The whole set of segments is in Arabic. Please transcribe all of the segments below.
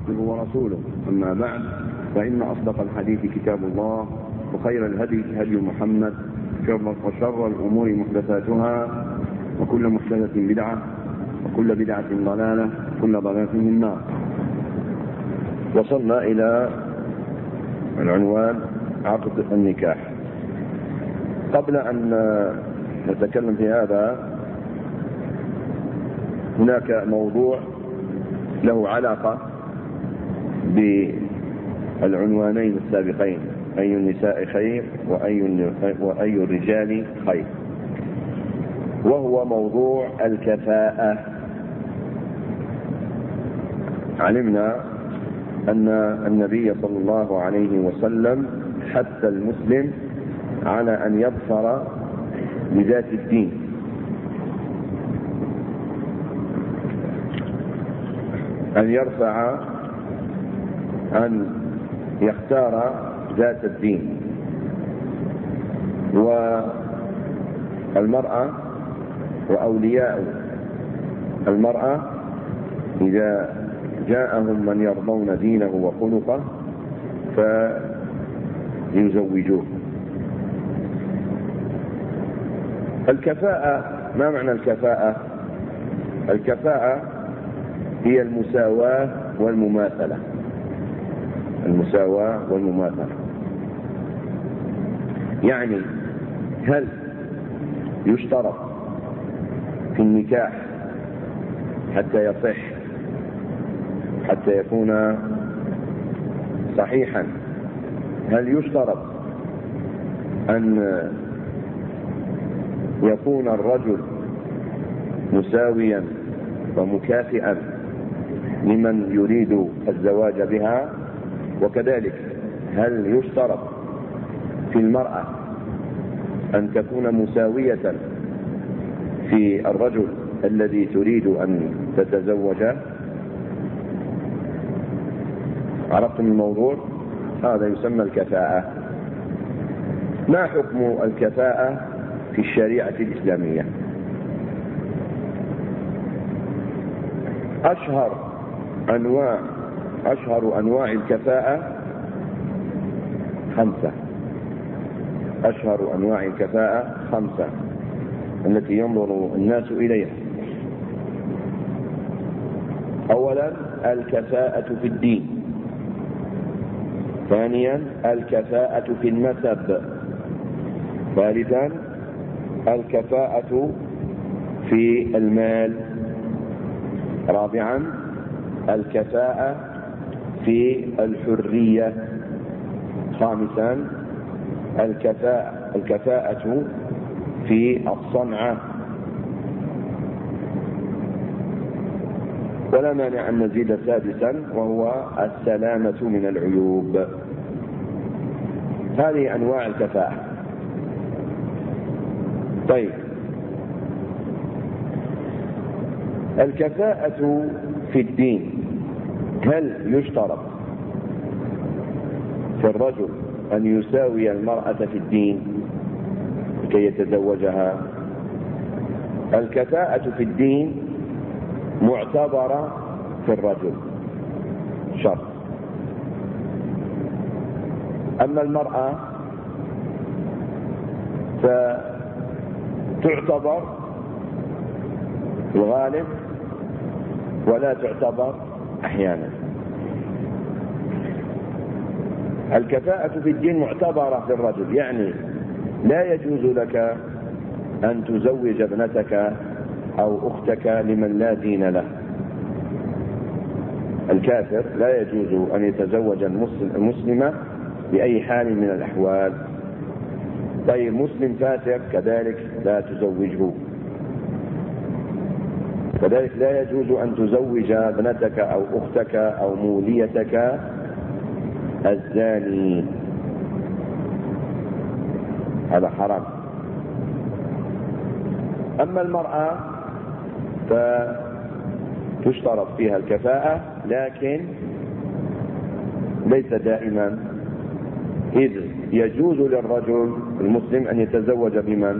ورسوله. أما بعد، فإن أصدق الحديث كتاب الله، وخير الهدي هدي محمد، وشر الأمور محدثاتها، وكل محدثة بدعة، وكل بدعة ضلالة، وكل ضلالة في النار. وصلنا إلى العنوان عقد النكاح. قبل أن نتكلم في هذا، هناك موضوع له علاقة بالعنوانين السابقين: أي النساء خير وأي الرجال خير، وهو موضوع الكفاءة. علمنا أن النبي صلى الله عليه وسلم حث المسلم على أن يظفر بذات الدين، أن يرفع، أن يختار ذات الدين. والمرأة وأولياء المرأة إذا جاءهم من يرضون دينه وخلقه فيزوجوه. الكفاءة، ما معنى الكفاءة؟ الكفاءة هي المساواة والمماثلة. المساواة والمماثلة يعني هل يشترط في النكاح حتى يصح، حتى يكون صحيحا، هل يشترط أن يكون الرجل مساويا ومكافئا لمن يريد الزواج بها؟ وكذلك هل يشترط في المرأة أن تكون مساوية في الرجل الذي تريد أن تتزوجه؟ عرفتم الموضوع؟ هذا يسمى الكفاءة. ما حكم الكفاءة في الشريعة الإسلامية؟ أشهر أنواع الكفاءة 5. أشهر أنواع الكفاءة 5 التي ينظر الناس إليها. أولا، الكفاءة في الدين. ثانيا، الكفاءة في النسب. ثالثا، الكفاءة في المال. رابعا، الكفاءة في الحرية. خامسا، الكفاءة في الصنعة. ولا مانع أن نزيد سادسا، وهو السلامة من العيوب. هذه أنواع الكفاءة. طيب، الكفاءة في الدين، هل يشترط في الرجل أن يساوي المرأة في الدين لكي يتزوجها؟ الكفاءة في الدين معتبرة في الرجل، شرط. أما المرأة فتعتبر الغالب ولا تعتبر أحيانا. الكفاءة في الدين معتبرة في الرجل، يعني لا يجوز لك أن تزوج ابنتك أو أختك لمن لا دين له. الكافر لا يجوز أن يتزوج المسلمة بأي حال من الأحوال. طيب، مسلم فاسق كذلك لا تزوجه. كذلك لا يجوز أن تزوج ابنتك أو أختك أو موليتك الزاني، هذا حرام. أما المرأة فتشترط فيها الكفاءة، لكن ليس دائما، إذ يجوز للرجل المسلم أن يتزوج بمن؟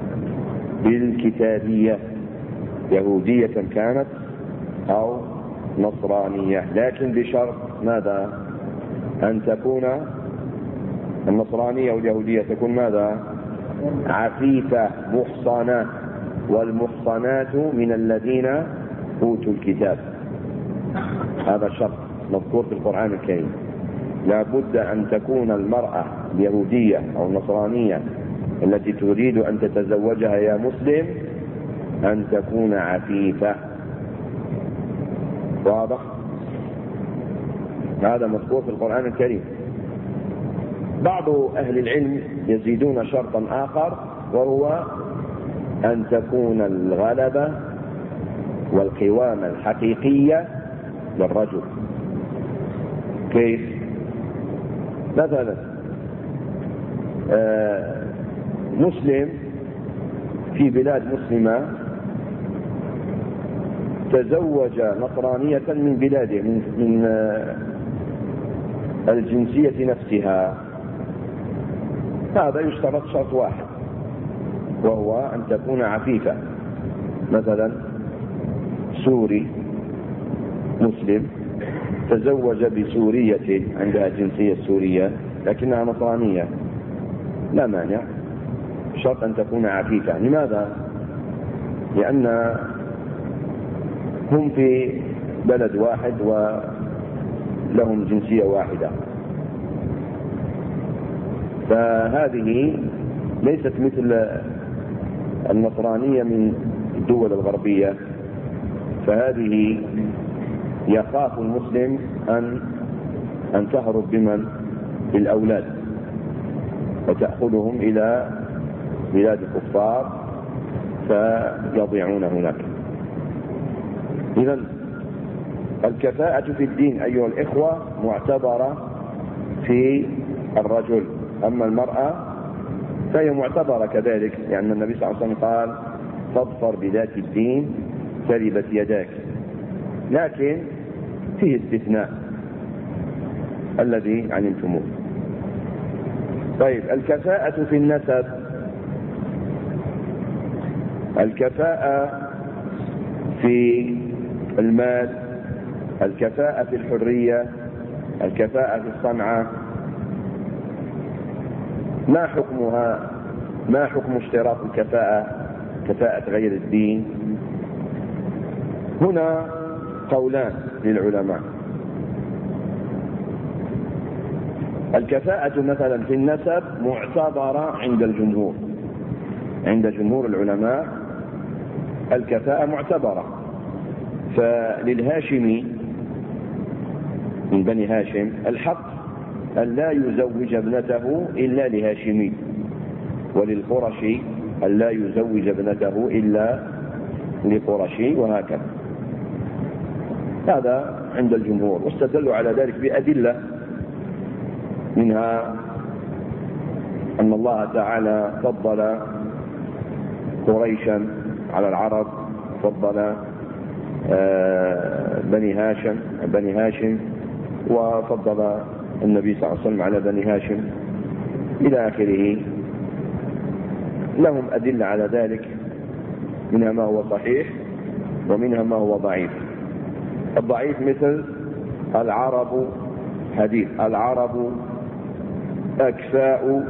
بالكتابية، يهودية كانت أو نصرانية، لكن بشرط ماذا؟ أن تكون النصرانية واليهودية تكون ماذا؟ عفيفة محصنات، والمحصنات من الذين أوتوا الكتاب. هذا شرط مذكور في القرآن الكريم. لا بد أن تكون المرأة اليهودية أو النصرانية التي تريد أن تتزوجها يا مسلم أن تكون عفيفة. واضح؟ هذا مذكور في القرآن الكريم. بعض أهل العلم يزيدون شرطا آخر، وهو أن تكون الغلبة والقوامة الحقيقية للرجل. كيف؟ مثلا مسلم في بلاد مسلمة تزوج نصرانية من بلاده، من الجنسية نفسها، هذا يشترط شرط واحد، وهو أن تكون عفيفة. مثلا سوري مسلم تزوج بسورية عندها الجنسية السورية لكنها نصرانية، لا مانع، شرط أن تكون عفيفة. لماذا؟ لأن هم في بلد واحد ولهم جنسية واحدة، فهذه ليست مثل النصرانية من الدول الغربية، فهذه يخاف المسلم أن تهرب بمن؟ بالأولاد وتأخذهم إلى بلاد الكفار فيضيعون هناك. إذن الكفاءة في الدين أيها الإخوة معتبرة في الرجل، أما المرأة فهي معتبرة كذلك، لأن النبي صلى الله عليه وسلم قال فاظفر بذات الدين تربت يداك، لكن فيه استثناء الذي علمتموه. طيب، الكفاءة في النسب، الكفاءة في المال، الكفاءة في الحرية، الكفاءة في الصنعة، ما حكمها؟ ما حكم اشتراط الكفاءة، كفاءة غير الدين؟ هنا قولان للعلماء. الكفاءة مثلا في النسب معتبرة عند الجمهور، عند جمهور العلماء الكفاءة معتبرة. فللهاشمي من بني هاشم الحق أن لا يزوج ابنته إلا لهاشمي، وللقرشي أن لا يزوج ابنته إلا لقرشي، وهكذا. هذا عند الجمهور، واستدلوا على ذلك بأدلة، منها أن الله تعالى فضل قريشا على العرب، فضل بني هاشم، وفضل النبي صلى الله عليه وسلم على بني هاشم إلى آخره. لهم أدلة على ذلك، منها ما هو صحيح ومنها ما هو ضعيف. الضعيف مثل العرب، حديث العرب أكفاء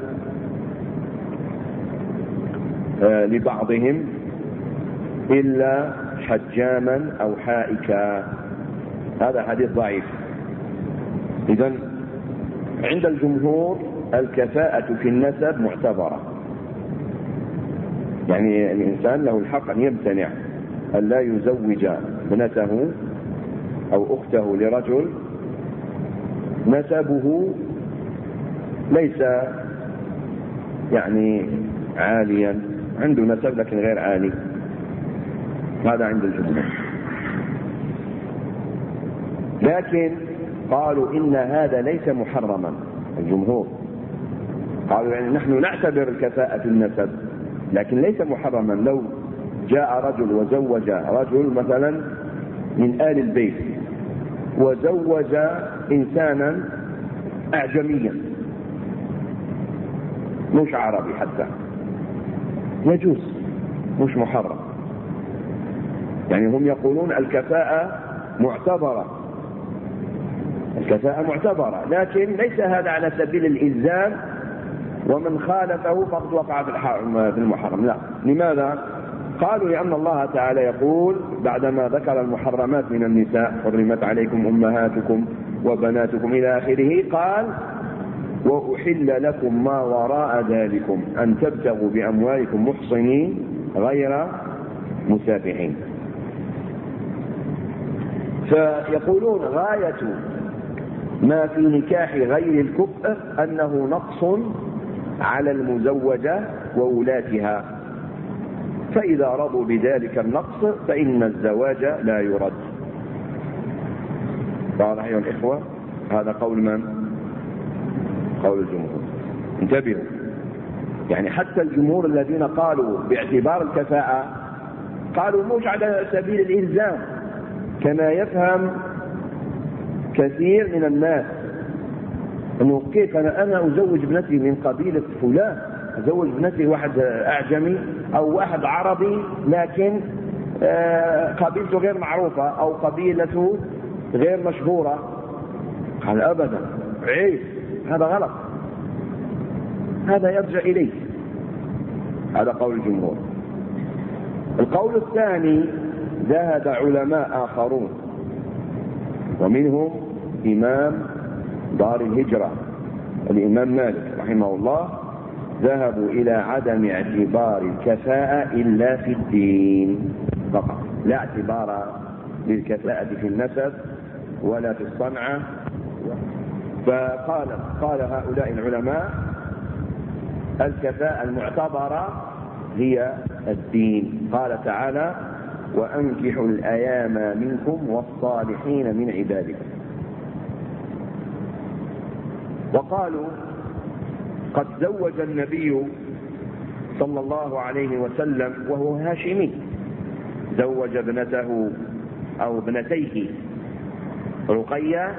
لبعضهم إلا حجاما أو حائكا، هذا حديث ضعيف. إذن عند الجمهور الكفاءة في النسب معتبرة، يعني الإنسان له الحق أن يمتنع أن لا يزوج ابنته أو أخته لرجل نسبه ليس يعني عاليا، عنده نسب لكن غير عالي، هذا عند الجمهور. لكن قالوا إن هذا ليس محرما، الجمهور قالوا يعني نحن نعتبر الكفاءة في النسب لكن ليس محرما. لو جاء رجل وزوج رجل مثلا من آل البيت وزوج إنسانا أعجميا مش عربي حتى، يجوز، مش محرم. يعني هم يقولون الكفاءة معتبرة، الكفاءة معتبرة، لكن ليس هذا على سبيل الإلزام ومن خالفه فقد وقع في المحرم. لا. لماذا؟ قالوا لأن الله تعالى يقول بعدما ذكر المحرمات من النساء: حرمت عليكم أمهاتكم وبناتكم إلى آخره، قال: وأحل لكم ما وراء ذلكم أن تبتغوا بأموالكم محصنين غير مسافحين. فيقولون غاية ما في نكاح غير الكفء أنه نقص على المزوجة وولاتها، فإذا رضوا بذلك النقص فإن الزواج لا يرد. واضح أيها الإخوة؟ هذا قول من؟ قول الجمهور. انتبهوا، يعني حتى الجمهور الذين قالوا باعتبار الكفاءة قالوا مش على سبيل الإلزام، كما يفهم كثير من الناس أنه كيف أنا أزوج ابنتي من قبيلة فلان، أزوج ابنتي واحد أعجمي أو واحد عربي لكن قبيلته غير معروفة أو قبيلته غير مشهورة. قال أبدا، عيب، هذا غلط، هذا يرجع إليه. هذا قول الجمهور. القول الثاني ذهب علماء آخرون ومنهم إمام دار الهجرة الإمام مالك رحمه الله، ذهبوا إلى عدم اعتبار الكفاءة إلا في الدين فقط، لا اعتبار للكفاءة في النسب ولا في الصنعة. فقال هؤلاء العلماء: الكفاءة المعتبرة هي الدين. قال تعالى: وأنكحوا الأيام منكم والصالحين من عبادكم. وقالوا: قد زوج النبي صلى الله عليه وسلم وهو هاشمي، زوج ابنته أو ابنتيه رقية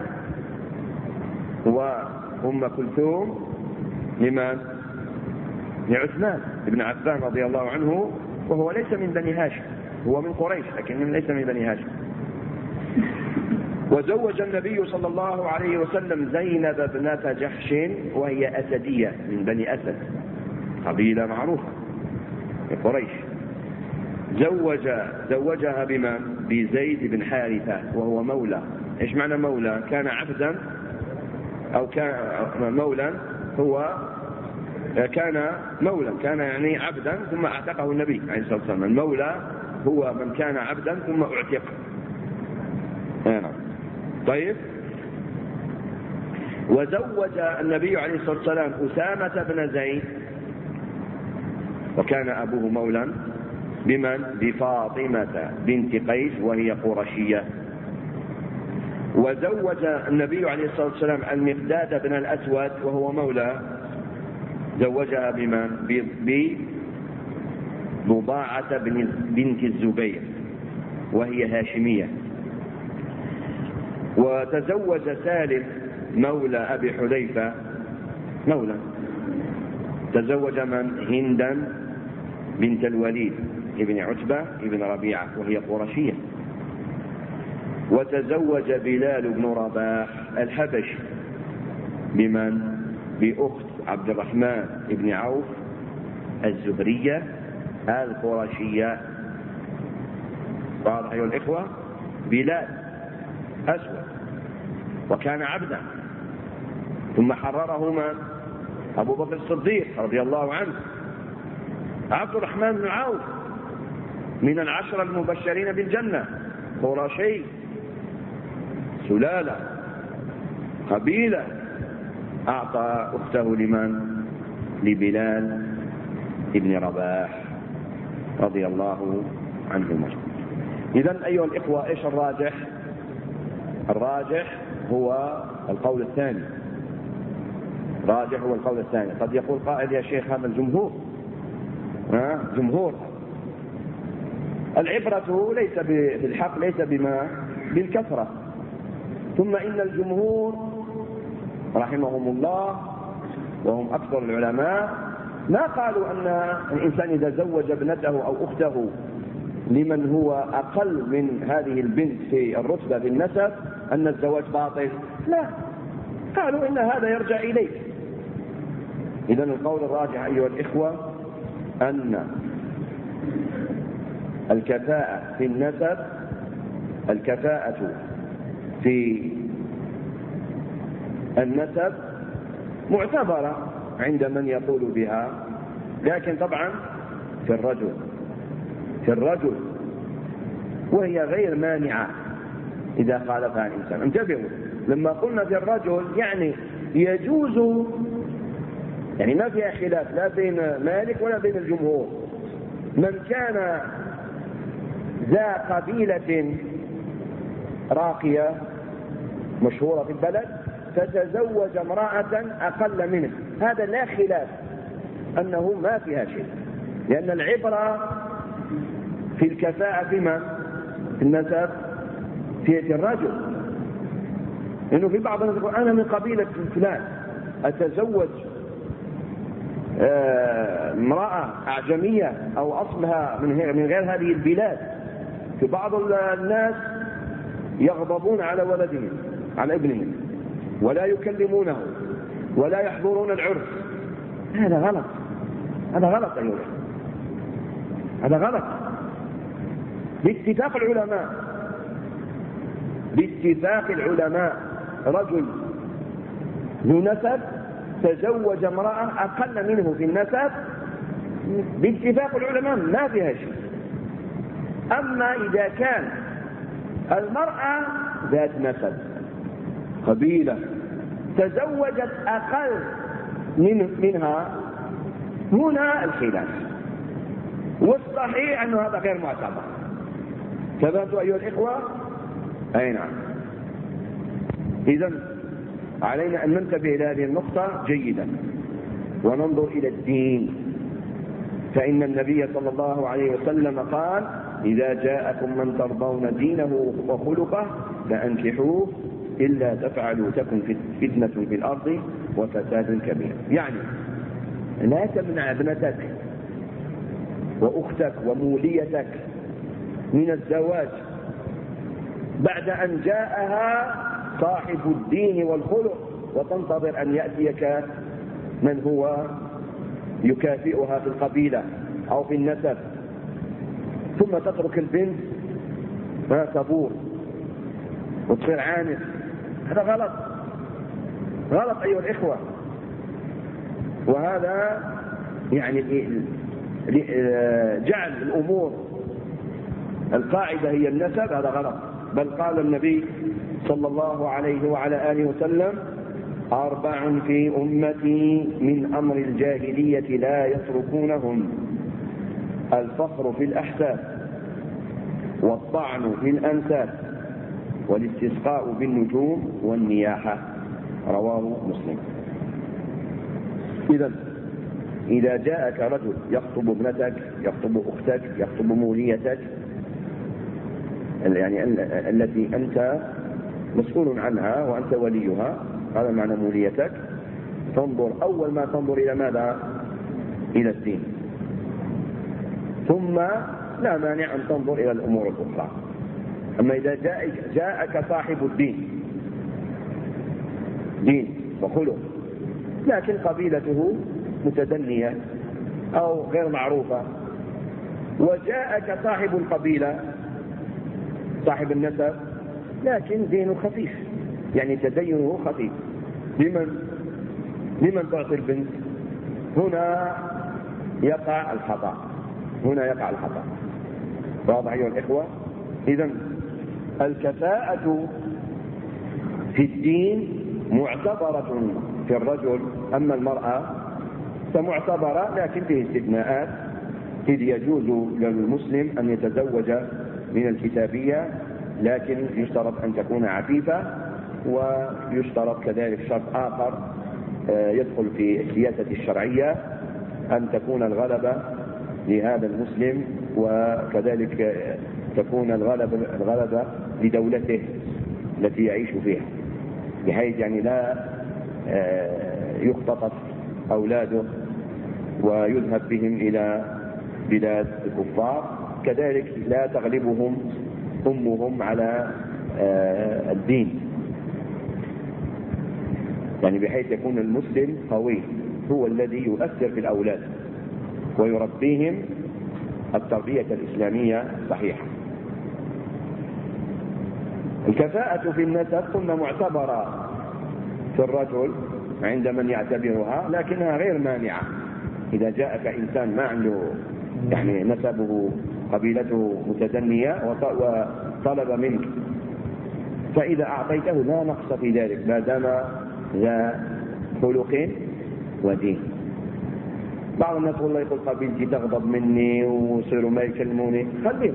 وأم كلثوم لمن؟ لعثمان بن عفان رضي الله عنه، وهو ليس من بني هاشم، هو من قريش لكن ليس من بني هاشم. وزوج النبي صلى الله عليه وسلم زينب ابنة جحش وهي أسدية من بني أسد، قبيلة معروفة في قريش. زوجها بمن؟ بزيد بن حارثة وهو مولى. ايش معنى مولى؟ كان عبدا أو كان مولا، هو كان مولا، كان يعني عبدا ثم اعتقه النبي عليه الصلاة والسلام. المولى هو من كان عبدا ثم اعتق. طيب. وزوج النبي عليه الصلاة والسلام أسامة بن زيد وكان أبوه مولا بمن؟ بفاطمة بنت قيس وهي قرشية. وزوج النبي عليه الصلاة والسلام المقداد بن الأسود وهو مولى، زوجها بمن؟ بضاعة بنت الزبير وهي هاشمية. وتزوج سالم مولى أبي حذيفة مولى، تزوج من؟ هندا بنت الوليد ابن عتبة ابن ربيعة وهي قرشية. وتزوج بلال بن رباح الحبشي بمن؟ بأخت عبد الرحمن بن عوف الزهرية القرشية. واضح أيها الإخوة؟ بلال أسود وكان عبدا، ثم حرره من؟ أبو بكر الصديق رضي الله عنه. عبد الرحمن بن عوف من العشرة المبشرين بالجنة، قرشي، سلالة، قبيلة، أعطى أخته لمن؟ لبلال ابن رباح رضي الله عنهما. إذن أيها الإخوة إيش الراجح؟ الراجح هو القول الثاني. راجح هو القول الثاني. قد يقول قائل: يا شيخ هذا الجمهور، جمهور. العبرة ليس بالحق، ليس بالكثرة. ثم إن الجمهور رحمهم الله وهم أكثر العلماء ما قالوا أن الإنسان إذا زوج ابنته أو أخته لمن هو أقل من هذه البنت في الرتبة في النسب أن الزواج باطل؟ لا، قالوا إن هذا يرجع إليك. إذن القول الراجح أيها الإخوة أن الكفاءة في النسب، الكفاءة في النسب معتبرة عند من يقول بها، لكن طبعا في الرجل وهي غير مانعة إذا خالفها الإنسان. انتبهوا، لما قلنا في الرجل يعني يجوز، يعني ما فيها خلاف لا بين مالك ولا بين الجمهور، من كان ذا قبيلة راقية مشهورة في البلد فتزوج امرأة أقل منه، هذا لا خلاف أنه ما فيها شيء، لأن العبرة في الكفاءة فيما في النسب في الرجل، لأنه في بعض الناس يقول أنا من قبيلة فلان أتزوج امرأة أعجمية أو أصلها من غير هذه البلاد. في بعض الناس يغضبون على ولدهم على ابنهم ولا يكلمونه ولا يحضرون العرس. هذا غلط، هذا غلط أيها، هذا غلط باتفاق العلماء. رجل ذو نسب تزوج امرأة أقل منه في النسب باتفاق العلماء ما فيها شيء. أما إذا كان المرأة ذات نسب قبيلة تزوجت أقل منها، هنا الخلاف، والصحيح أنه هذا غير معتبر. تفهمتوا أيها الإخوة؟ أي نعم. إذن علينا أن ننتبه إلى هذه النقطة جيدا وننظر إلى الدين، فإن النبي صلى الله عليه وسلم قال إذا جاءكم من ترضون دينه وخلقه فأنكحوه إلا تفعلوا تكن فتنة في الأرض وفساد كبير. يعني لا تمنع ابنتك وأختك وموليتك من الزواج بعد أن جاءها صاحب الدين والخلق، وتنتظر أن يأتيك من هو يكافئها في القبيلة أو في النسب، ثم تترك البنت ما تبور وتصير عانس. هذا غلط، غلط أيها الإخوة. وهذا يعني جعل الأمور القاعدة هي النسب، هذا غلط. بل قال النبي صلى الله عليه وعلى آله وسلم 4 في أمتي من أمر الجاهلية لا يتركونهم: الفخر في الأحساب، والطعن في الأنساب، والاستسقاء بالنجوم، والنياحة. رواه مسلم. إذا جاءك رجل يخطب ابنتك، يخطب أختك، يخطب موليتك، يعني التي أنت مسؤول عنها وأنت وليها، هذا معنى موليتك، تنظر أول ما تنظر إلى ماذا؟ إلى الدين، ثم لا مانع أن تنظر إلى الأمور الأخرى. أما إذا جاءك صاحب الدين، دين وخلق، لكن قبيلته متدنية أو غير معروفة، وجاءك صاحب القبيلة صاحب النسب لكن دينه خفيف، يعني تدينه خفيف، لمن تعطي البنت؟ هنا يقع الخطأ، واضح أيها الإخوة؟ إذن الكفاءة في الدين معتبرة في الرجل، أما المرأة فمعتبرة لكن فيه استثناءات، إذ يجوز للمسلم أن يتزوج من الكتابية، لكن يشترط أن تكون عفيفة، ويشترط كذلك شرط آخر يدخل في السياسة الشرعية، أن تكون الغلبة لهذا المسلم، وكذلك تكون الغلبة لدولته التي يعيش فيها، بحيث يعني لا يختطف أولاده ويذهب بهم إلى بلاد الكفار، كذلك لا تغلبهم أمهم على الدين، يعني بحيث يكون المسلم قوي هو الذي يؤثر في الأولاد ويربيهم التربية الإسلامية الصحيحة. الكفاءة في النسب قلنا معتبرة في الرجل عند من يعتبرها، لكنها غير مانعة. إذا جاءك إنسان ما عنده يعني نسبه قبيلته متدنية وطلب منك، فإذا أعطيته لا نقص في ذلك ما دام ذا خلق ودين. بعض الناس والله يقول قبيلتي تغضب مني ويصيروا ما يكلموني، خليهم،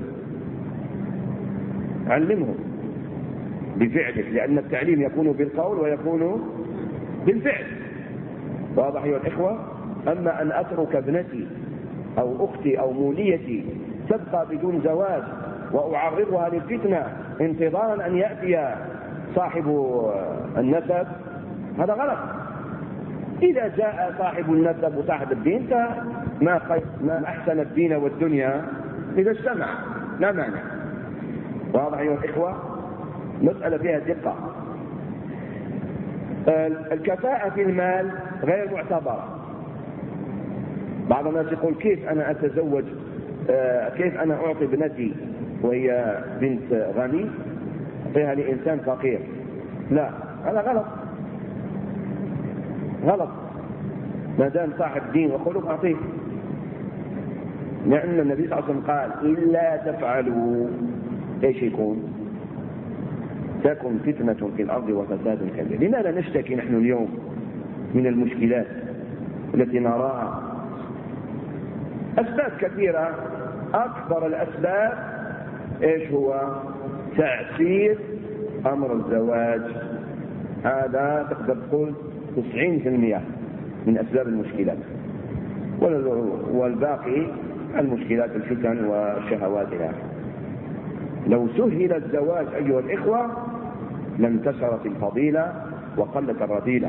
علمهم بفعلك، لأن التعليم يكون بالقول ويكون بالفعل. واضح أيها الإخوة؟ أما أن أترك ابنتي أو أختي أو موليتي تبقى بدون زواج وأعرضها للفتنة انتظارا أن يأتي صاحب النسب، هذا غلط. إذا جاء صاحب النسب وصاحب الدين فما أحسن الدين والدنيا إذا اجتمع، لا مانع. واضح أيها الإخوة؟ مسألة فيها دقة. الكفاءة في المال غير معتبرة. بعض الناس يقول كيف أنا أتزوج، كيف أنا أعطي ابنتي وهي بنت غني أعطيها لإنسان فقير؟ لا، هذا غلط، غلط. ما دام صاحب دين وخلق أعطيه، لأن النبي صلى الله عليه وسلم قال إلا تفعلوا ايش يكون؟ تكن فتنة في الأرض وفساد كبير. لماذا نشتكي نحن اليوم من المشكلات التي نراها؟ أسباب كثيرة. أكبر الأسباب ايش هو؟ تأثير أمر الزواج. هذا تقدر تقول 90% من أسباب المشكلات، والباقي المشكلات الفتن والشهوات الآخرة. لو سهل الزواج أيها الإخوة لانتشرت الفضيلة وقلت الرذيلة،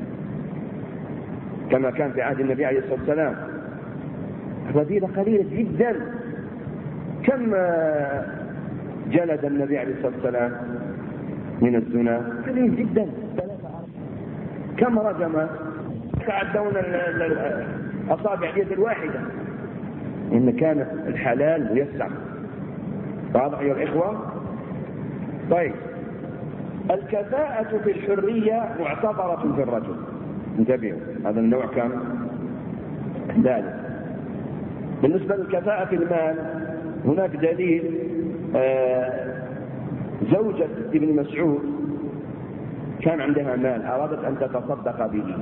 كما كان في عهد النبي عليه الصلاة والسلام. الرذيلة قليلة جدا. كم جلد النبي عليه الصلاة والسلام من الزنا؟ قليل جدا. كم رجم؟ تعدون أصابع اليد الواحدة. إن كان الحلال ميسر. واضح أيها الإخوة؟ طيب، الكفاءة في الحرية معتبرة في الرجل. انتبهوا، هذا النوع كان ثالث. بالنسبة للكفاءة في المال هناك دليل. زوجة ابن مسعود كان عندها مال، أرادت أن تتصدق به،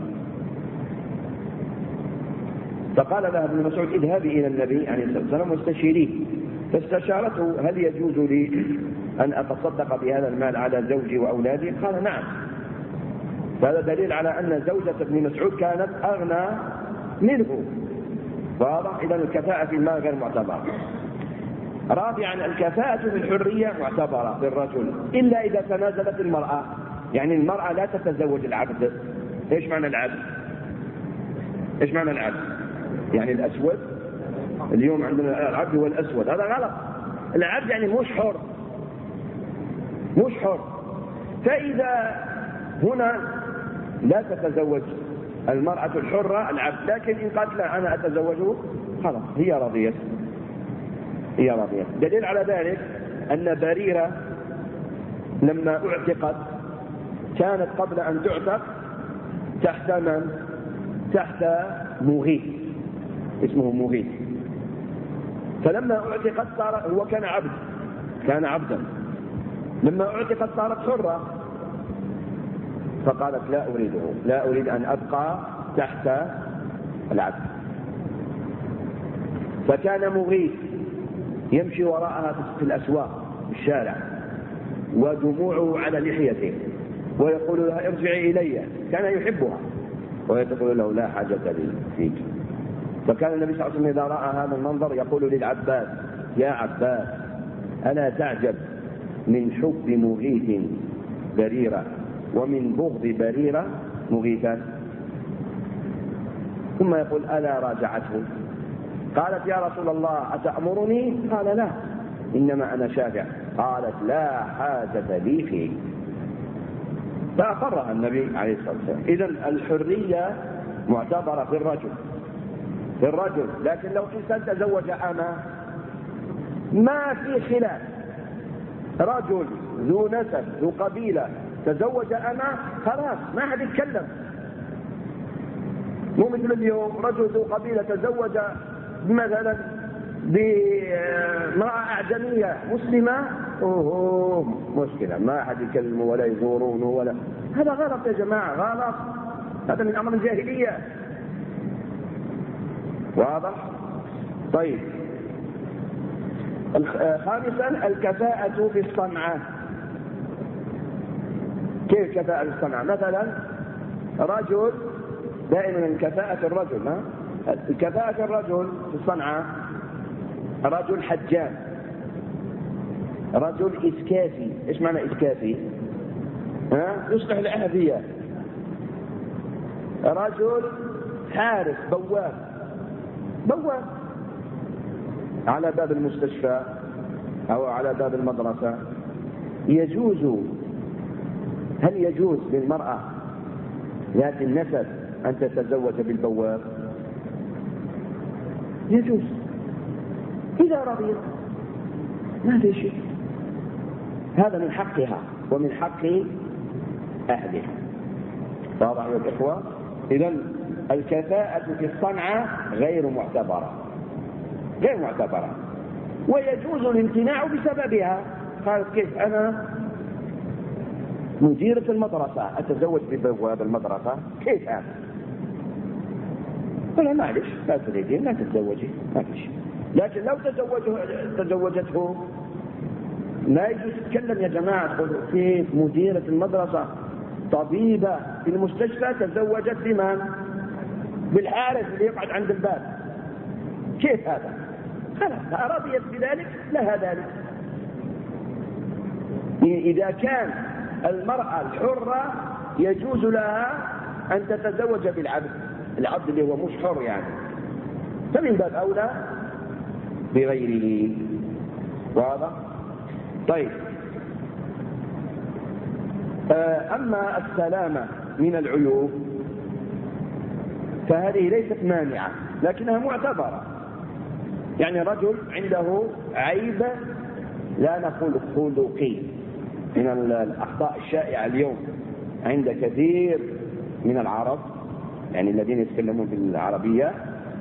فقال لها ابن مسعود اذهبي إلى النبي عليه الصلاة والسلام واستشيريه. فاستشارته هل يجوز لي أن أتصدق بهذا المال على زوجي وأولادي؟ قال نعم. فهذا دليل على أن زوجة ابن مسعود كانت أغنى منه. واضح؟ إذن الكفاءة في المال غير معتبرة. رابعا، الكفاءة في الحرية معتبرة للرجل إلا إذا تنازلت المرأة. يعني المرأة لا تتزوج العبد. إيش معنى العبد؟ إيش معنى العبد؟ يعني الأسود. اليوم عندنا العبد هو الأسود، هذا غلط. العبد يعني مش حر، مش حر. فإذا هنا لا تتزوج المرأة الحرة العبد، لكن إن قالت لا أنا أتزوجه خلاص هي راضية، هي راضية. دليل على ذلك أن بريرة لما اعتقت كانت قبل أن تعتق تحت من؟ تحت مغيث، اسمه مغيث. فلما اعتقت صار هو كان عبد، كان عبدا. لما اعتقت صارت حرة، فقالت لا أريده، لا أريد أن أبقى تحت العبد. فكان مغيث يمشي وراءها في الأسواق في الشارع ودموعه على لحيته ويقول لها ارجعي إلي، كان يحبها، ويقول له لا حاجة لي فيك. فكان النبي صلى الله عليه وسلم إذا رأى هذا المنظر يقول للعباس يا عباس ألا تعجب من حب مغيث بريرة ومن بغض بريرة مغيثا؟ ثم يقول ألا راجعته، قالت يا رسول الله أتأمرني؟ قال لا، إنما أنا شافع. قالت لا حاجة لي فيه، فأقرها النبي عليه الصلاة والسلام. إذن الحرية معتبرة في الرجل، لكن لو إنسان تزوج أمة ما في خلاف، رجل ذو نسب ذو قبيلة تزوج أمة خلاص ما حد يتكلم. مو مثل اليوم رجل ذو قبيلة تزوج مثلا بامرأة أعجمية مسلمة، مشكلة، ما حد يكلمه ولا يزورونه ولا. هذا غلط يا جماعة، غلط، هذا من أمر الجاهلية. واضح؟ طيب، خامسا الكفاءة في الصنعة. كيف كفاءة في الصنعة؟ مثلا رجل، دائما الكفاءة الرجل، الكفاءة الرجل في الصنعة، رجل حجام، رجل إسكافي. إيش معنى إسكافي؟ يصلح الأهدية. رجل حارس، بواب على باب المستشفى أو على باب المدرسة. هل يجوز للمرأة ذات النسب أن تتزوج بالبواب؟ يجوز إذا رضيت، ما في شيء، هذا من حقها ومن حق أهلها. واضح يا الإخوة؟ إذن الكفاءة في الصنعة غير معتبرة، ويجوز الامتناع بسببها. قالت كيف أنا مديرة المدرسة أتزوج ببواب المدرسة؟ كيف هذا؟ قال معلش لا تريدين لا تتزوجي، ما في شيء. لكن لو تزوجته لا يجوز تتكلم يا جماعة. كيف مديرة المدرسة طبيبة في المستشفى تزوجت بمن؟ بالحارس اللي يقعد عند الباب؟ كيف هذا؟ خلاص رضيت بذلك لها ذلك. إذا كان المرأة الحرة يجوز لها أن تتزوج بالعبد، العبد اللي هو مش حر يعني، فمن باب أولى بغيره. واضح؟ طيب، أما السلامة من العيوب فهذه ليست مانعة لكنها معتبرة. يعني رجل عنده عيب لا نقول خلقي، من الأخطاء الشائعة اليوم عند كثير من العرب، يعني الذين يتكلمون بالعربية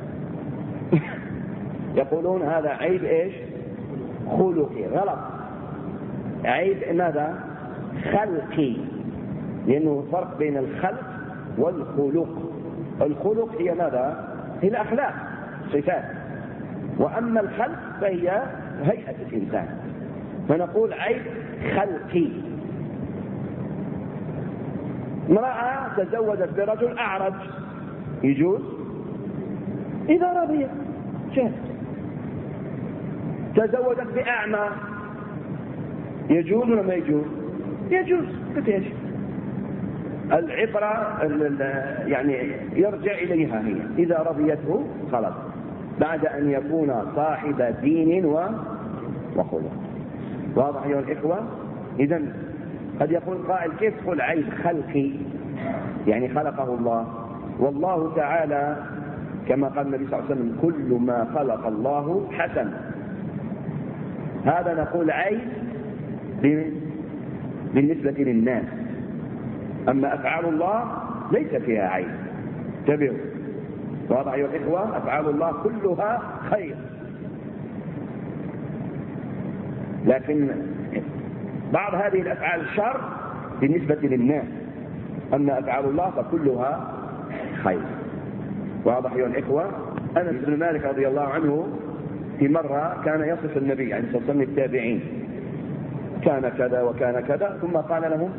يقولون هذا عيب ايش؟ خلقي. غلط، عيب ماذا؟ خلقي، لأنه فرق بين الخلق والخلق. الخلق هي ماذا؟ هي الأخلاق، صفات، وأما الخلق فهي هيئة الإنسان. فنقول عيب خلقي. امرأة تزوجت برجل أعرج يجوز إذا رضيت، شاهد. تزوجت بأعمى يجوز ولا ما يجوز؟ يجوز. كيف؟ العبرة يعني يرجع إليها هي، إذا رضيته خلاص، بعد أن يكون صاحب دين وخلق. واضح أيها الإخوة؟ إذن قد يقول قائل كيف تقول عيب خلقي؟ يعني خلقه الله، والله تعالى كما قال النبي صلى الله عليه وسلم كل ما خلق الله حسن. هذا نقول عيب بالنسبة للناس، أما أفعال الله ليس فيها عيب. انتبهوا. واضح أيها الإخوة؟ أفعال الله كلها خير، لكن بعض هذه الأفعال شر بالنسبة للناس، أما أفعال الله فكلها خير. واضح أيها الإخوة؟ أنس بن مالك رضي الله عنه في مرة كان يصف النبي عليه الصلاة والسلام التابعين، كان كذا وكان كذا، ثم قال لهم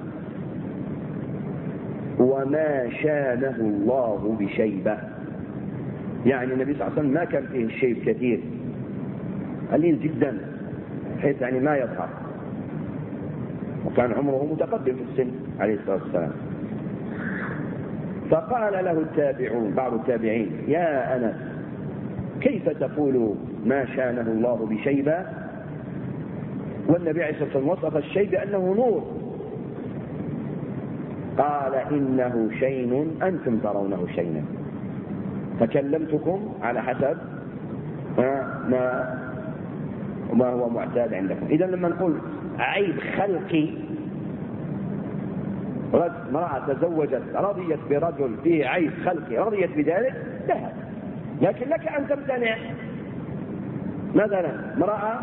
وما شانه الله بشيبة. يعني النبي صلى الله عليه وسلم ما كان فيه الشيب كثير، قليل جدا بحيث يعني ما يظهر، وكان عمره متقدم في السن عليه الصلاة والسلام. فقال له التابعون، بعض التابعين: يا أنس كيف تقول ما شانه الله بشيبة والنبي عليه الصلاة والسلام وصف الشيء بأنه نور؟ قال إنه شين أنتم ترونه شينا، فكلمتكم على حسب ما هو معتاد عندكم. إذا لما نقول عيب خلقي، امرأة تزوجت رضيت برجل فيه عيب خلقي رضيت بذلك لها، لكن لك أن تمتنع. مثلا امرأة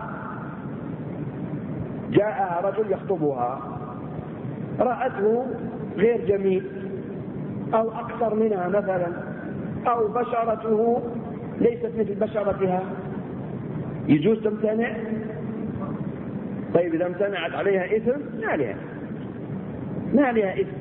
جاء رجل يخطبها، رأته غير جميل أو أكثر منها مثلا، أو بشرته ليست مثل بشرتها، يجوز تمتنع؟ طيب إذا امتنعت عليها إثم؟ ما عليها إثم.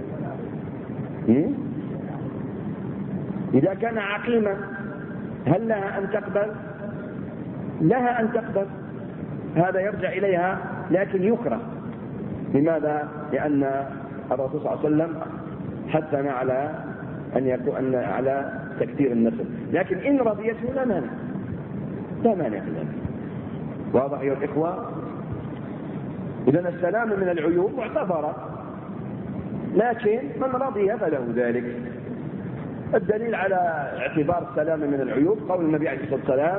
إذا كان عقيما هل لها أن تقبل؟ لها أن تقبل، هذا يرجع إليها، لكن يكره. لماذا؟ لأن الرسول صلى الله عليه وسلم حثنا على أن يكون على تكثير النسل، لكن إن رضيته لا مانع في ذلك. واضح يا الإخوة؟ إذن السلام من العيوب معتبرة، لكن من رضي فله ذلك. الدليل على اعتبار السلام من العيوب قول النبي عليه الصلاة والسلام: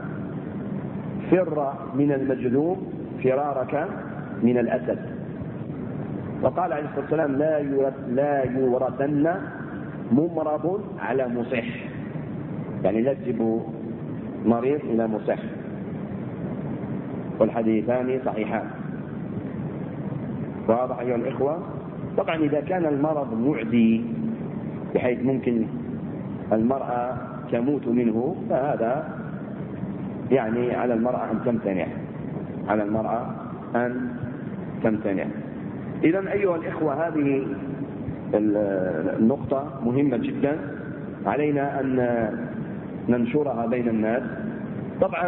فر من المجذوم فرارك من الأسد. وقال عليه الصلاة والسلام: لا يوردن ممرض على مصح، يعني لا تجيب مريض إلى مصح، والحديثان صحيحان. واضح أيها الإخوة؟ طبعا إذا كان المرض معدي بحيث ممكن المرأة تموت منه، فهذا يعني على المرأة أن تمتنع. إذن أيها الإخوة، هذه النقطة مهمة جدا، علينا أن ننشرها بين الناس. طبعا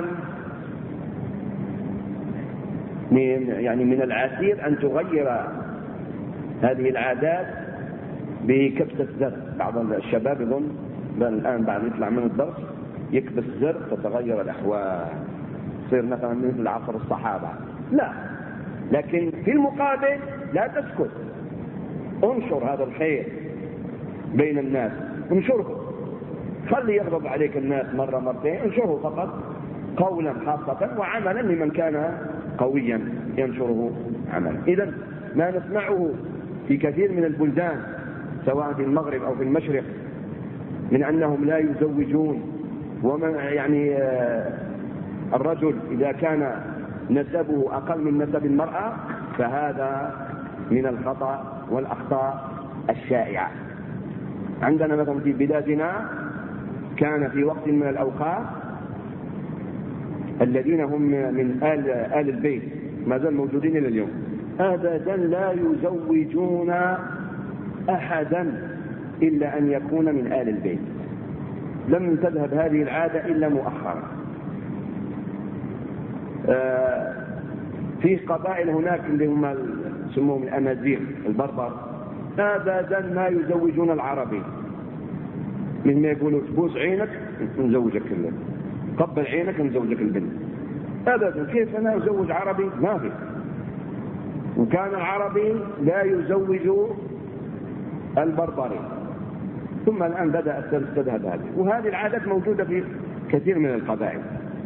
من العسير أن تغير هذه العادات بكبسة زر. بعض الشباب يظن الآن بعد يطلع من الدرس يكبس زر تتغير الأحوال، تصير مثلا مثل عصر الصحابة. لا، لكن في المقابل لا تسكت، انشر هذا الخير بين الناس، انشره، خلي يغضب عليك الناس مرة مرتين، انشره فقط قولا خاصة وعملا لمن كان قويا ينشره عملا. إذن ما نسمعه في كثير من البلدان سواء في المغرب أو في المشرق من أنهم لا يزوجون، ومن يعني الرجل إذا كان نسبه أقل من نسب المرأة، فهذا من الخطأ والأخطاء الشائعة. عندنا مثلا في بلادنا كان في وقت من الأوقات الذين هم من آل البيت ما زال موجودين إلى اليوم، أبدا لا يزوجون أحدا إلا أن يكون من آل البيت. لم تذهب هذه العادة إلا مؤخرا. في قبائل هناك اللي هم يسموهم الأمازيغ البربر، أبدا ما يزوجون العربي، مثل ما يقولوا تبوس عينك نزوجك كله، قبل عينك نزوجك البنت. أبدا، كيف أنا أزوج عربي؟ ما في. وكان العربي لا يزوج البربري، ثم الآن بدأت تذهب هذه، وهذه العادات موجودة في كثير من القبائل.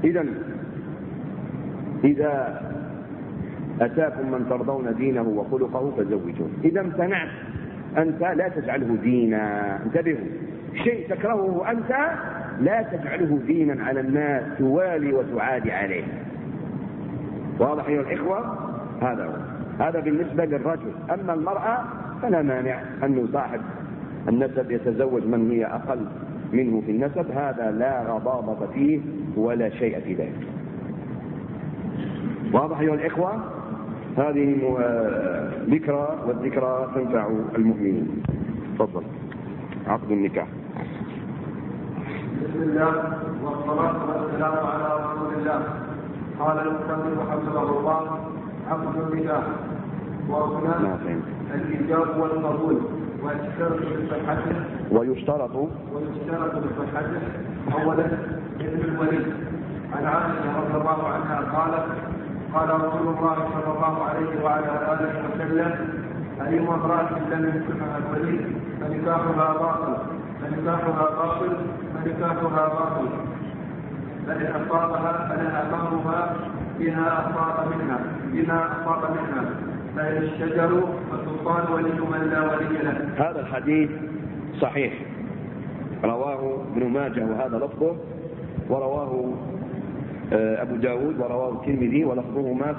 إذا أتاكم من ترضون دينه وخلقه فزوجوه. إذا امتنعت أنت لا تجعله دينا، انتبهوا، شيء تكرهه أنت لا تجعله دينا على الناس توالي وتعادي عليه. واضح أيها الإخوة؟ هذا بالنسبة للرجل. أما المرأة فلا مانع أنه صاحب النسب يتزوج من هي أقل منه في النسب، هذا لا غضاضة فيه ولا شيء في ذلك. واضح أيها الإخوة؟ هذه ذكرى، والذكرى تنفع المؤمنين. تفضل. عقد النكاح. بسم الله والصلاة والسلام على رسول الله. قال المصنف حفظه الله: عقد النكاح وهنا الإيجاب والقبول ويشترط بصحته أولا إذن الولي. عن عائشة رضي الله عنها قالت قال رسول الله صلى الله عليه وعلى آله وسلم أي امرأة لم ينكحها الولي فنكاحها باطل فإن أصابها فلها مهرها بما أصاب منها فإن الشجر فالسلطان ولي من لا ولي له. هذا الحديث صحيح، رواه ابن ماجه وهذا لفظه، ورواه أبو داود ورواه الترمذي ولفظهما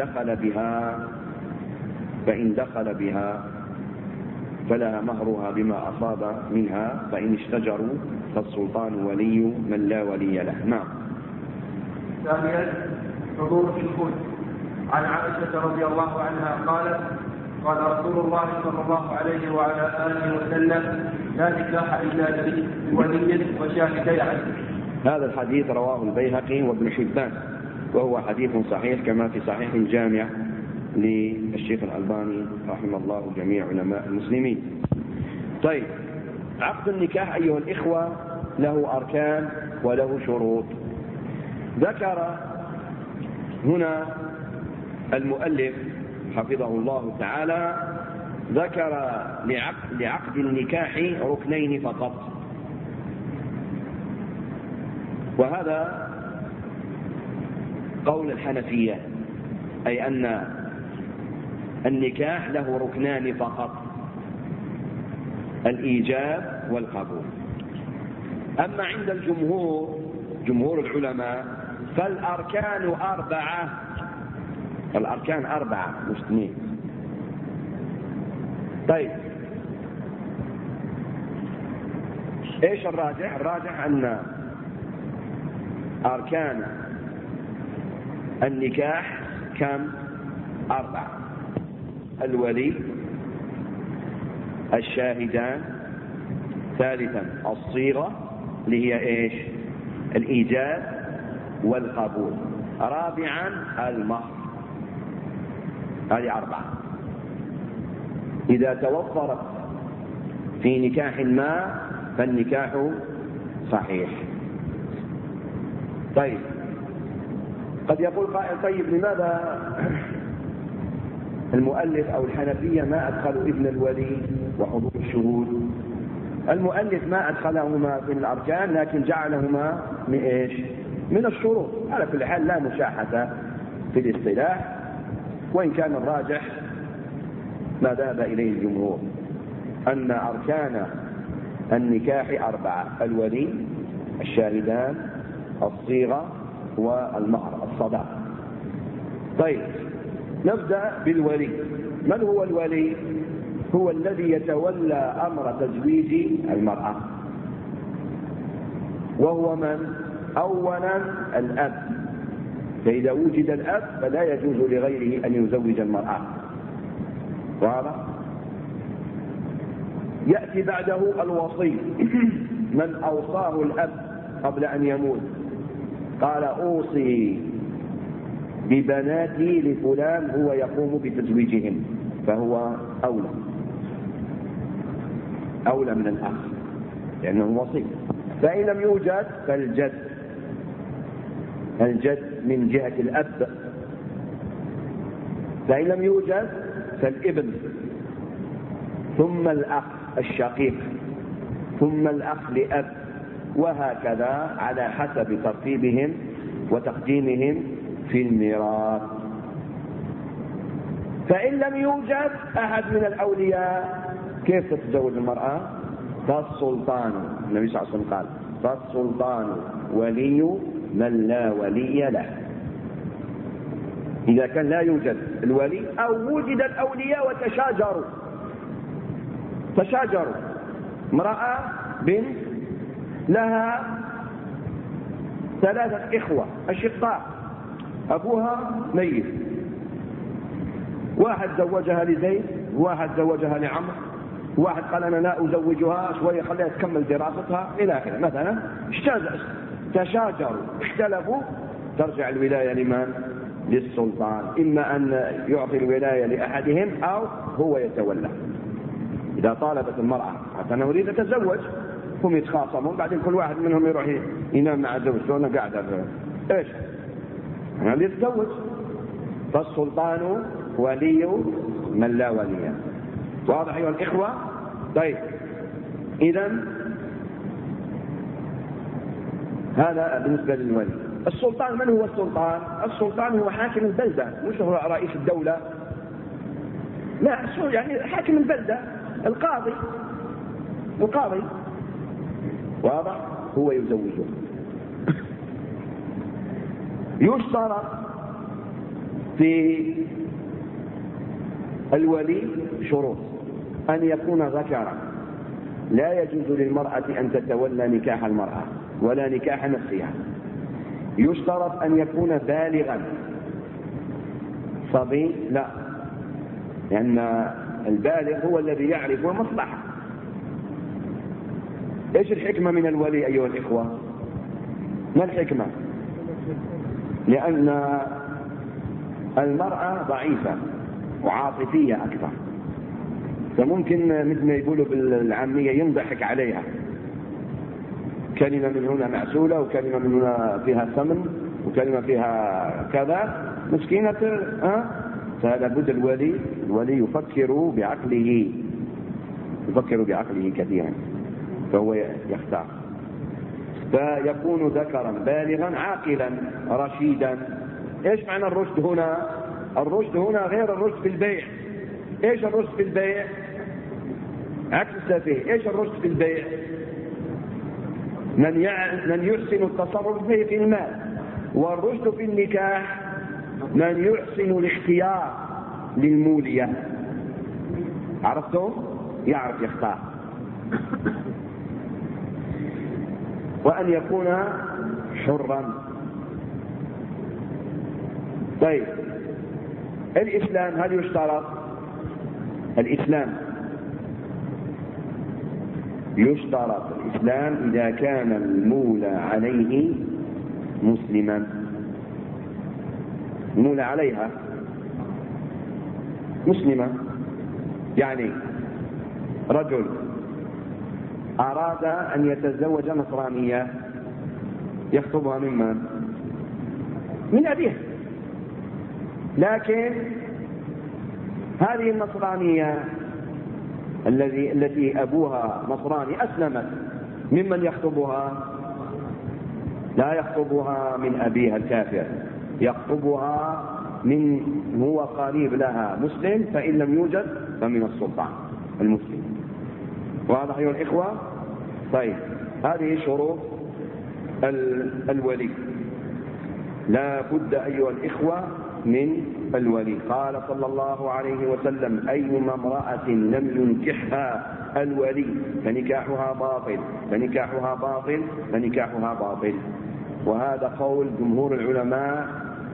فإن دخل بها فلها مهرها بما أصاب منها فإن اشتجروا فالسلطان ولي من لا ولي له. نعم. ثانيا حضور الشهود. عن عائشة رضي الله عنها قالت قال رسول الله صلى الله عليه وعلى آله وسلم لا نكاح إلا بولي وشاهدي عدل. هذا الحديث رواه البيهقي وابن حبان وهو حديث صحيح كما في صحيح الجامع للشيخ الألباني رحمه الله جميع علماء المسلمين. طيب، عقد النكاح أيها الإخوة له أركان وله شروط. ذكر هنا المؤلف حفظه الله تعالى ذكر لعقد النكاح ركنين فقط، وهذا قول الحنفية، أي أن النكاح له ركنان فقط، الإيجاب والقبول. أما عند جمهور العلماء فالأركان أربعة مش اثنين. طيب، ايش الراجح؟ الراجح أن أركان النكاح كم؟ 4: الولي، الشاهدان، ثالثا الصيغة اللي هي ايش؟ الإيجاب والقبول، رابعا المهر. هذه 4. إذا توفرت في نكاح ما فالنكاح صحيح. طيب، قد يقول قائل طيب لماذا المؤلف أو الحنفية ما أدخلوا إذن الولي وحضور الشهود؟ المؤلف ما أدخلهما في الأركان لكن جعلهما من إيش؟ من الشروط. على كل حال لا مشاحة في الاصطلاح، وإن كان الراجح ما ذهب إليه الجمهور أن أركان النكاح 4: الولي، الشاهدان، الصيغة، والمهر الصداق. طيب، نبدأ بالولي. من هو الولي؟ هو الذي يتولى أمر تزويج المرأة، وهو من؟ أولا الأب، فإذا وجد الأب فلا يجوز لغيره أن يزوج المرأة. واضح؟ يأتي بعده الوصي، من أوصاه الأب قبل أن يموت، قال أوصي ببناتي لفلان هو يقوم بتزويجهم، فهو أولى من الأخ لأنه وصي. فإن لم يوجد فالجد من جهة الأب. فإن لم يوجد فالابن، ثم الأخ الشقيق، ثم الأخ لأب، وهكذا على حسب ترتيبهم وتقديمهم في الميراث. فإن لم يوجد أحد من الأولياء كيف تتزوج المرأة؟ فالسلطان، النبي صلى الله عليه وسلم قال فالسلطان ولي من لا ولي له. إذا كان لا يوجد الولي أو وجد الأولياء تشاجروا، امرأة بنت لها 3 إخوة أشقاء، أبوها ميت، واحد زوجها لزيد، واحد زوجها لعمر، واحد قال أنا لا أزوجها شوية خليها تكمل دراستها إلى آخره مثلا. تشاجروا، اختلفوا، ترجع الولاية لمن؟ للسلطان، إما أن يعطي الولاية لأحدهم أو هو يتولى. إذا طالبت المرأة حتى أنا أريد أتزوج، هم يتخاصمون، بعدين كل واحد منهم يروح ينام مع زوجته وأنا قاعدة إيش؟ أنا أريد أتزوج. فالسلطان ولي من لا ولي. واضح أيها الإخوة؟ طيب، إذن هذا بالنسبة للولي. السلطان من هو السلطان؟ السلطان هو حاكم البلدة، مش هو رئيس الدولة، لا، يعني حاكم البلدة، القاضي. واضح؟ هو يزوجه. يشترط في الولي شروط: أن يكون ذكرا، لا يجوز للمرأة أن تتولى نكاح المرأة ولا نكاح نفسها. يشترط أن يكون بالغا. صبي لا، لأن البالغ هو الذي يعرف المصلحة. إيش الحكمة من الولي أيها الإخوة؟ ما الحكمة؟ لأن المرأة ضعيفة وعاطفية أكثر، فممكن مثل ما يقولوا بالعامية ينضحك عليها، كلمة من هنا معسولة وكلمة من هنا فيها ثمن وكلمة فيها كذا، مسكينة. فلا بد الولي يفكر بعقله كثيرا، فهو يختار. فيكون ذكرا بالغا عاقلا رشيدا. ايش معنى الرشد هنا؟ الرشد هنا غير الرشد في البيع. ايش الرشد في البيع؟ عكس السفيه. ايش الرشد في البيع؟ من يحسن التصرف فيه في المال. والرشد في النكاح من يحسن الاختيار للمولية. عرفتم؟ يعرف يختار. وأن يكون حرا. طيب، الإسلام هل يشترط؟ الإسلام يشترط الإسلام إذا كان المولى عليه مسلما. المولى عليها مسلما، يعني رجل أراد أن يتزوج نصرانية، يخطبها ممن؟ من أبيها. لكن هذه النصرانية التي أبوها نصراني أسلمت، ممن يخطبها؟ لا يخطبها من أبيها الكافر، يخطبها من هو قريب لها مسلم، فإن لم يوجد فمن السلطان المسلم. واضح أيها الإخوة؟ طيب، هذه شروط الولي. لا بد أيها الإخوة من الولي. قال صلى الله عليه وسلم: أيما امرأة لم ينكحها الولي فنكاحها باطل فنكاحها باطل فنكاحها باطل. وهذا قول جمهور العلماء،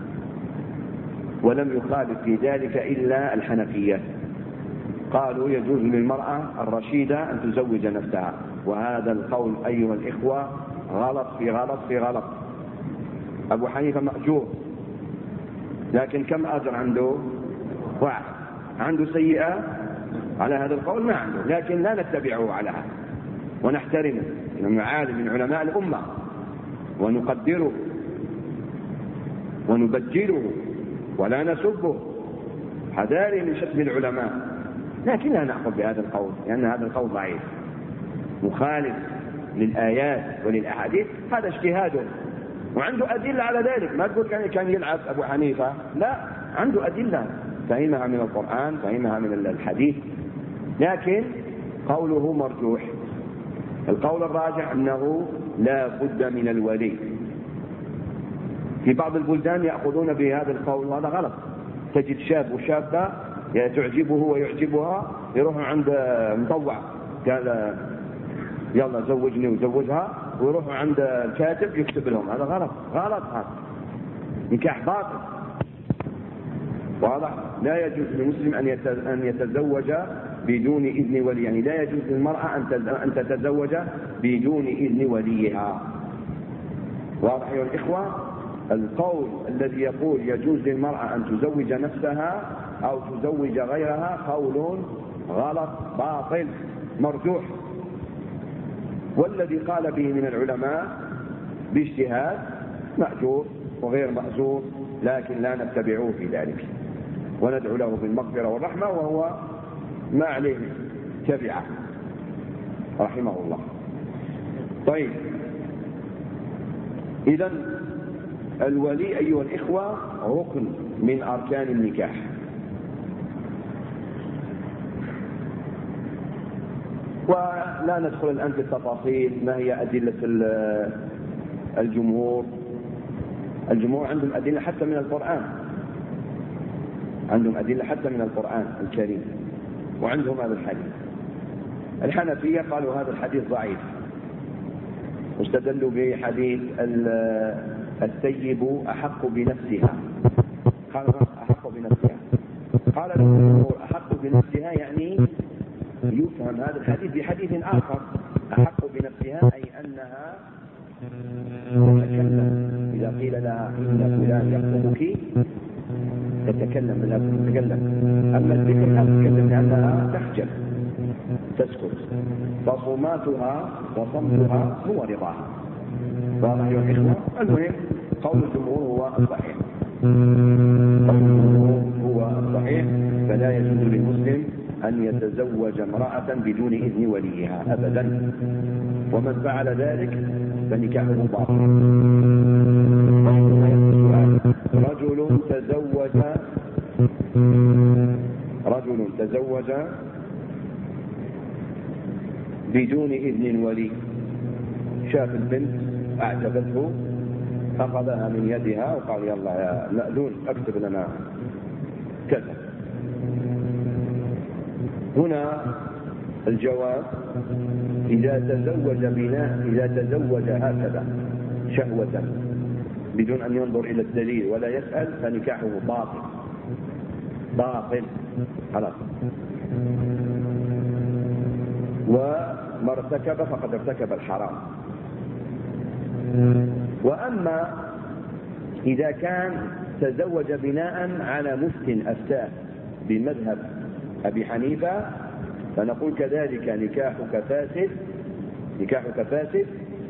ولم يخالف في ذلك إلا الحنفية. قالوا يجوز للمرأة الرشيدة أن تزوج نفسها. وهذا القول أيها الإخوة غلط في غلط في غلط. أبو حنيفة مأجور، لكن كم أجر عنده؟ واحد. عنده سيئة على هذا القول؟ ما عنده، لكن لا نتبعه على هذا ونحترمه، لأنه عالم من علماء الأمة، ونقدره ونبجله ولا نسبه، حذاري من شتم العلماء. لكن لا نأخذ بهذا القول، لأن هذا القول ضعيف مخالف للآيات وللأحاديث. هذا اجتهاده وعنده أدلة على ذلك. ما تقول كان يلعب أبو حنيفة، لا، عنده أدلة فهمها من القرآن فهمها من الحديث، لكن قوله مرجوح. القول الراجح أنه لا بد من الولي. في بعض البلدان يأخذون بهذا القول، وهذا غلط. تجد شاب وشابة تعجبه ويعجبها، يروحوا عند مطوع قال يلا زوجني وزوجها، ويروحوا عند الكاتب يكتب لهم. هذا غلط، غلط، هذا نكاح باطل. واضح؟ لا يجوز للمسلم أن يتزوج بدون إذن ولي، يعني لا يجوز للمرأة أن تتزوج بدون إذن وليها. واضح أيها الإخوة؟ القول الذي يقول يجوز للمرأة أن تزوج نفسها أو تزوج غيرها قول غلط باطل مرجوح. والذي قال به من العلماء باجتهاد مأجور وغير مأجور، لكن لا نتبعوه في ذلك وندعو له بالمغفرة والرحمة، وهو ما عليه تبعه رحمه الله. طيب، إذن الولي أيها الإخوة ركن من أركان النكاح. ولا ندخل الآن في التفاصيل ما هي أدلة الجمهور. الجمهور عندهم أدلة حتى من القرآن، عندهم أدلة حتى من القرآن الكريم، وعندهم هذا الحديث. الحنفية قالوا هذا الحديث ضعيف، واستدلوا بحديث الثيب أحق بنفسها، قالوا أحق بنفسها. قال الجمهور أحق بنفسها يعني يفهم هذا الحديث بحديث آخر، أحق بنفسها أي أنها تتكلم. إذا قيل لها إن فلان يخطبك تتكلم، لا تتكلم. أما الذكر لا تتكلم لأنها تحجب تسكت، فصماتها وصمتها هو رضاها. واضح يا إخوة؟ المهم قول الجمهور هو الصحيح، قول الجمهور هو الصحيح. فلا يجوز للمسلم أن يتزوج امرأة بدون إذن وليها أبدا، ومن فعل ذلك فنكاحه باطل. رجل تزوج بدون إذن ولي، شاف البنت أعجبته أخذها من يدها وقال يلا يا مأذون اكتب لنا كذا. هنا الجواب إذا تزوج هكذا شهوة بدون أن ينظر إلى الدليل ولا يسأل فنكاحه باطل خلاص. وما ارتكب فقد ارتكب الحرام. وأما إذا كان تزوج بناء على مفتٍ أفتاه بمذهب أبي حنيفة فنقول كذلك نكاحك فاسد،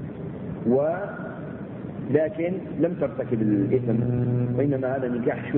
ولكن لم ترتكب الإثم، وإنما هذا نكاح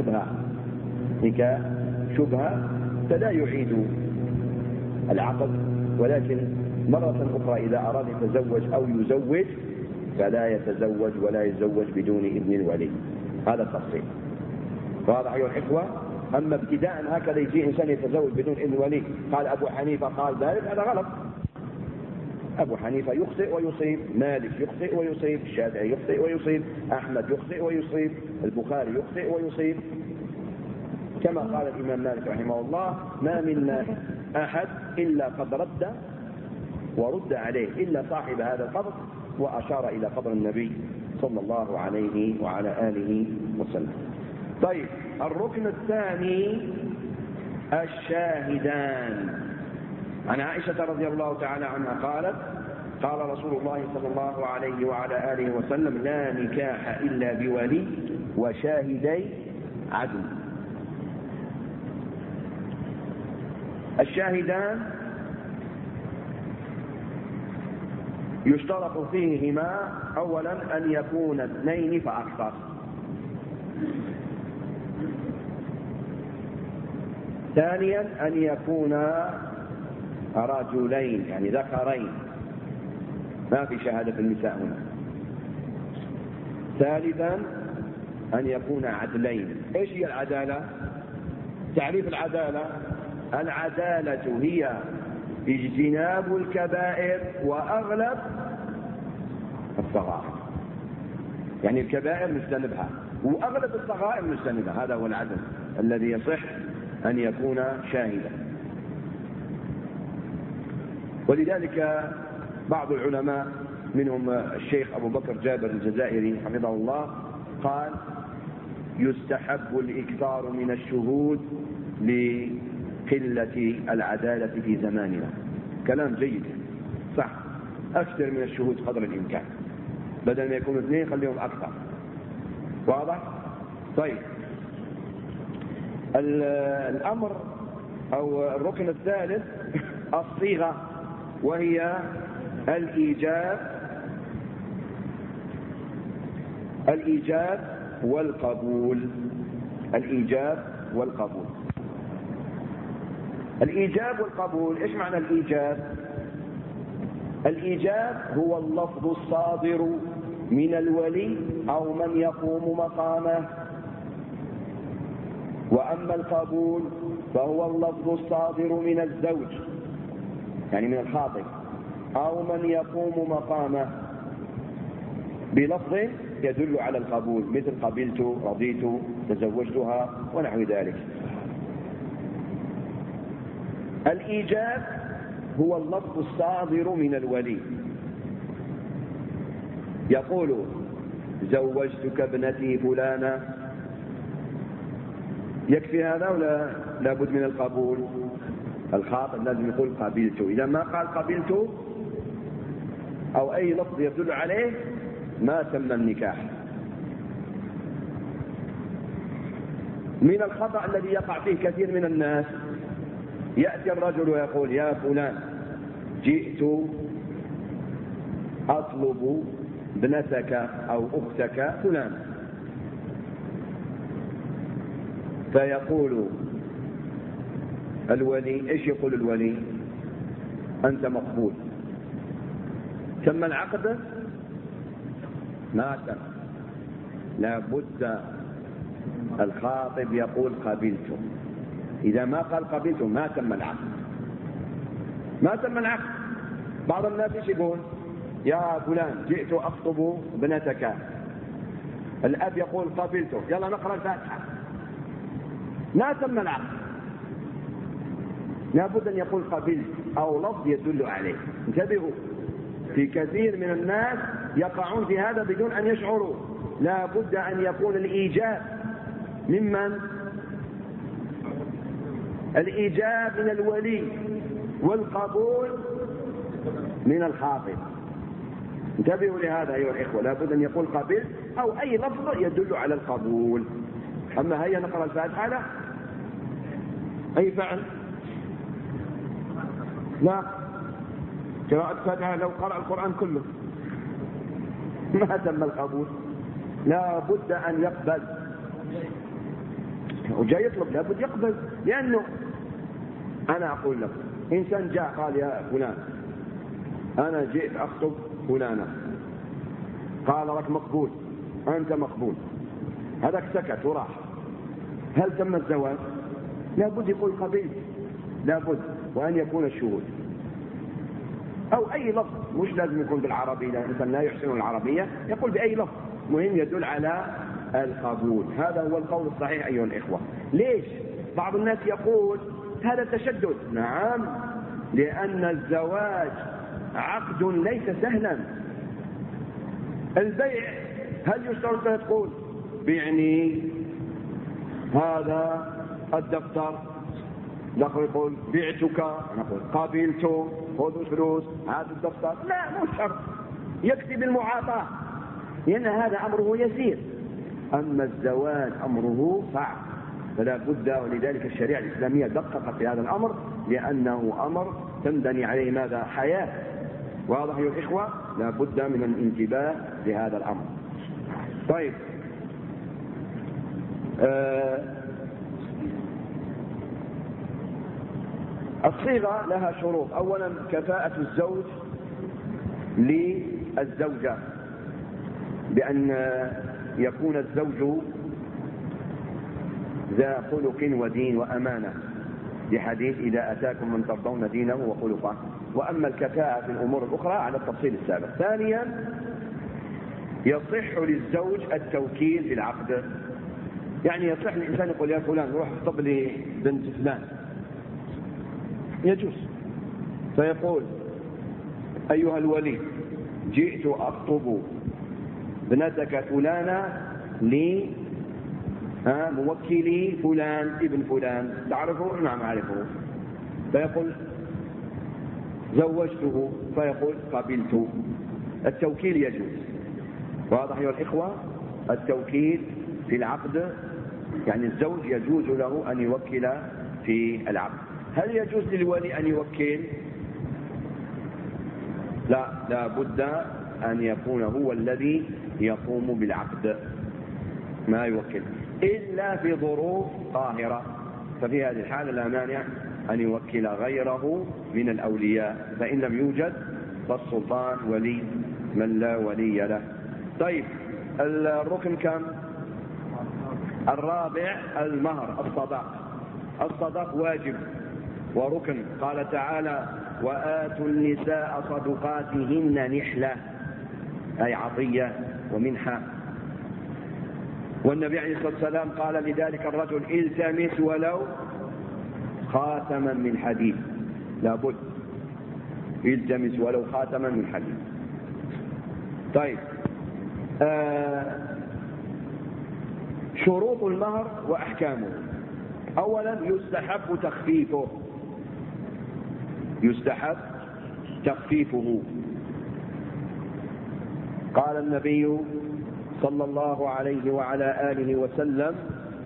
شبهة فلا يعيد العقد، ولكن مرة أخرى إذا أراد يتزوج أو يزوج فلا يتزوج ولا يتزوج بدون إذن الولي. هذا التفصيل واضح أيها الإخوة. أما ابتداء هكذا يجي إنسان يتزوج بدون إذن ولي، قال أبو حنيفة قال ذلك، هذا غلط. أبو حنيفة يخطئ ويصيب، مالك يخطئ ويصيب، الشافعي يخطئ ويصيب، أحمد يخطئ ويصيب، البخاري يخطئ ويصيب. كما قال الإمام مالك رحمه الله ما منا أحد إلا قد ورد عليه إلا صاحب هذا القبر، وأشار إلى قبر النبي صلى الله عليه وعلى آله وسلم. طيب، الركن الثاني الشاهدان. عن عائشة رضي الله تعالى عنها قالت قال رسول الله صلى الله عليه وعلى آله وسلم لا نكاح إلا بولي وشاهدي عدل. الشاهدان يشترط فيهما أولا أن يكون 2 فأكثر، ثانيا أن يكون رجلين يعني ذكرين، ما في شهادة النساء هنا، ثالثا أن يكون عدلين. إيش هي العدالة؟ تعريف العدالة هي اجتناب الكبائر وأغلب الصغائر، يعني الكبائر نجتنبها وأغلب الصغائر نجتنبها، هذا هو العدل الذي يصح أن يكون شاهدا. ولذلك بعض العلماء منهم الشيخ أبو بكر جابر الجزائري حفظه الله قال يستحب الإكثار من الشهود لقلة العدالة في زماننا. كلام جيد صح، أكثر من الشهود قدر الإمكان، بدل ما يكونوا 2 خليهم أكثر. واضح؟ طيب، الأمر أو الركن الثالث الصيغة، وهي الإيجاب والقبول. الإيجاب والقبول. الإيجاب والقبول، إيش معنى الإيجاب؟ الإيجاب هو اللفظ الصادر من الولي أو من يقوم مقامه، وأما القبول فهو اللفظ الصادر من الزوج يعني من الخاطب أو من يقوم مقامه بلفظ يدل على القبول، مثل قبلت، رضيت، تزوجتها ونحو ذلك. الإيجاب هو اللفظ الصادر من الولي، يقول زوجتك ابنتي فلانة، يكفي هذا ولا لابد من القبول؟ الخاطب لازم يقول قبلت. إذا ما قال قبلت أو أي لفظ يدل عليه ما تم النكاح. من الخطأ الذي يقع فيه كثير من الناس، يأتي الرجل ويقول يا فلان جئت أطلب ابنتك أو أختك فلان، فيقول الولي، ايش يقول الولي؟ أنت مقبول. تم العقد؟ ما تم. لابد الخاطب يقول قبلت. إذا ما قال قبلت ما تم العقد، ما تم العقد. بعض الناس ايش يقول؟ يا فلان جئت أخطب ابنتك، الأب يقول قبلت، يلا نقرأ الفاتحة، ما تم العقد. لابد أن يقول قبلت أو لفظ يدل عليه. انتبهوا، في كثير من الناس يقعون في هذا بدون أن يشعروا. لابد أن يكون الإيجاب ممن؟ الإيجاب من الولي والقبول من الخاطب. انتبهوا لهذا أيها الإخوة، لابد أن يقول قبلت أو أي لفظ يدل على القبول. أما هيا نقرأ الفاتحة، لا. أي فعل؟ لا. قراءة الفاتحة لو قرأ القرآن كله ما تم القبول. لا بد أن يقبل، وجاي يطلب لابد يقبل. لأنه أنا أقول لك إنسان جاء قال يا فلان أنا جئت أخطب فلانة، قال لك مقبول، أنت مقبول، هذاك سكت وراح، هل تم الزواج؟ لابد يقول قبيل، لابد، وأن يكون الشهود أو أي لفظ، مش لازم يكون بالعربي، لأن الإنسان لا يحسن العربية، يقول بأي لفظ مهم يدل على القبول. هذا هو القول الصحيح أيها الإخوة. ليش؟ بعض الناس يقول هذا تشدد. نعم، لأن الزواج عقد ليس سهلا. البيع هل يشترط أن تقول بيعني هذا الدفتر، يقول بعتك، نقول قابلته، خذ الفلوس، هذا الدفتر، لا مو شرط، يكفي بالمعاطاة، لأن هذا أمره يسير. أما الزواج أمره صعب، فلا بد، ولذلك الشريعة الإسلامية دققت في هذا الأمر، لأنه أمر تنبني عليه ماذا؟ حياة. واضح يا الإخوة؟ لا بد من الانتباه لهذا الأمر. طيب، الصيغة لها شروط. أولا كفاءة الزوج للزوجة، بأن يكون الزوج ذا خلق ودين وأمانة، لحديث إذا أتاكم من ترضون دينه وخلقه. وأما الكفاءة في الأمور الأخرى على التفصيل السابق. ثانيا يصح للزوج التوكيل في العقد، يعني يصح للإنسان يقول يا فلان روح اخطب لي بنت فلان، يجوز، فيقول أيها الولي جئت أخطب ابنتك فلانة موكلي فلان ابن فلان، تعرفه؟ نعم أعرفه. فيقول زوجته، فيقول قبلت. التوكيل يجوز. واضح يا الإخوة؟ التوكيل في العقد، يعني الزوج يجوز له أن يوكل في العقد. هل يجوز للولي أن يوكل؟ لا بد أن يكون هو الذي يقوم بالعقد، ما يوكل إلا في ظروف قاهرة، ففي هذه الحالة لا مانع أن يوكل غيره من الأولياء، فإن لم يوجد فالسلطان ولي من لا ولي له. طيب الركن كم؟ الرابع المهر، الصداق واجب وركن. قال تعالى: وآتوا النساء صدقاتهن نحلة، أي عطية ومنحة. والنبي عليه الصلاة والسلام قال لذلك الرجل: التمس ولو خاتما من حديد، لابد التمس ولو خاتما من حديد. طيب شروط المهر وأحكامه. أولا يستحب تخفيفه. قال النبي صلى الله عليه وعلى آله وسلم: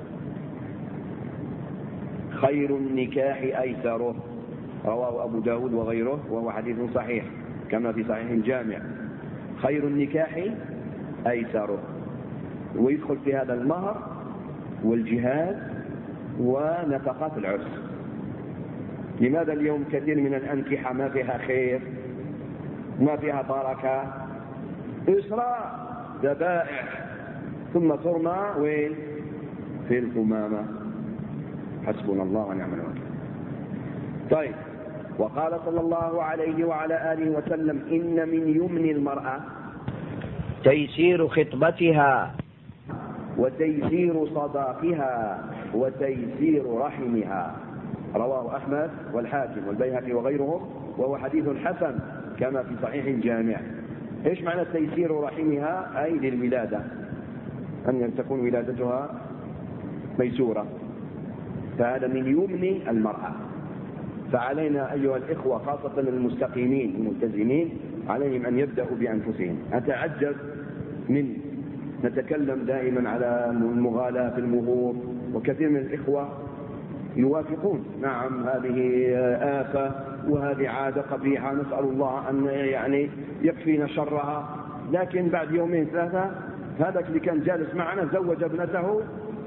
خير النكاح أيسره، رواه أبو داود وغيره، وهو حديث صحيح كما في صحيح الجامع. خير النكاح أيسره، ويدخل في هذا المهر والجهاد ونفقات العرس. لماذا اليوم كثير من الأنكحة ما فيها خير، ما فيها بركة، إسراء ذبائح ثم ترمى وين؟ في القمامة. حسبنا الله ونعم الوكيل. طيب وقال صلى الله عليه وعلى آله وسلم: إن من يمن المرأة تيسير خطبتها وتيسير صداقها وتيسير رحمها، رواه أحمد والحاكم والبيهقي وغيرهم، وهو حديث حسن كما في صحيح الجامع. إيش معنى تيسير رحمها؟ أي للولادة، أن تكون ولادتها ميسورة، فهذا من يمن المرأة. فعلينا أيها الإخوة خاصة المستقيمين الملتزمين عليهم أن يبدأوا بأنفسهم. أتعجب من نتكلم دائما على المغالاة في المهور، وكثير من الإخوة يوافقون: نعم هذه آفة وهذه عادة قبيحة، نسأل الله أن يعني يكفينا شرها. لكن بعد يومين ثلاثة هذاك اللي كان جالس معنا زوج ابنته،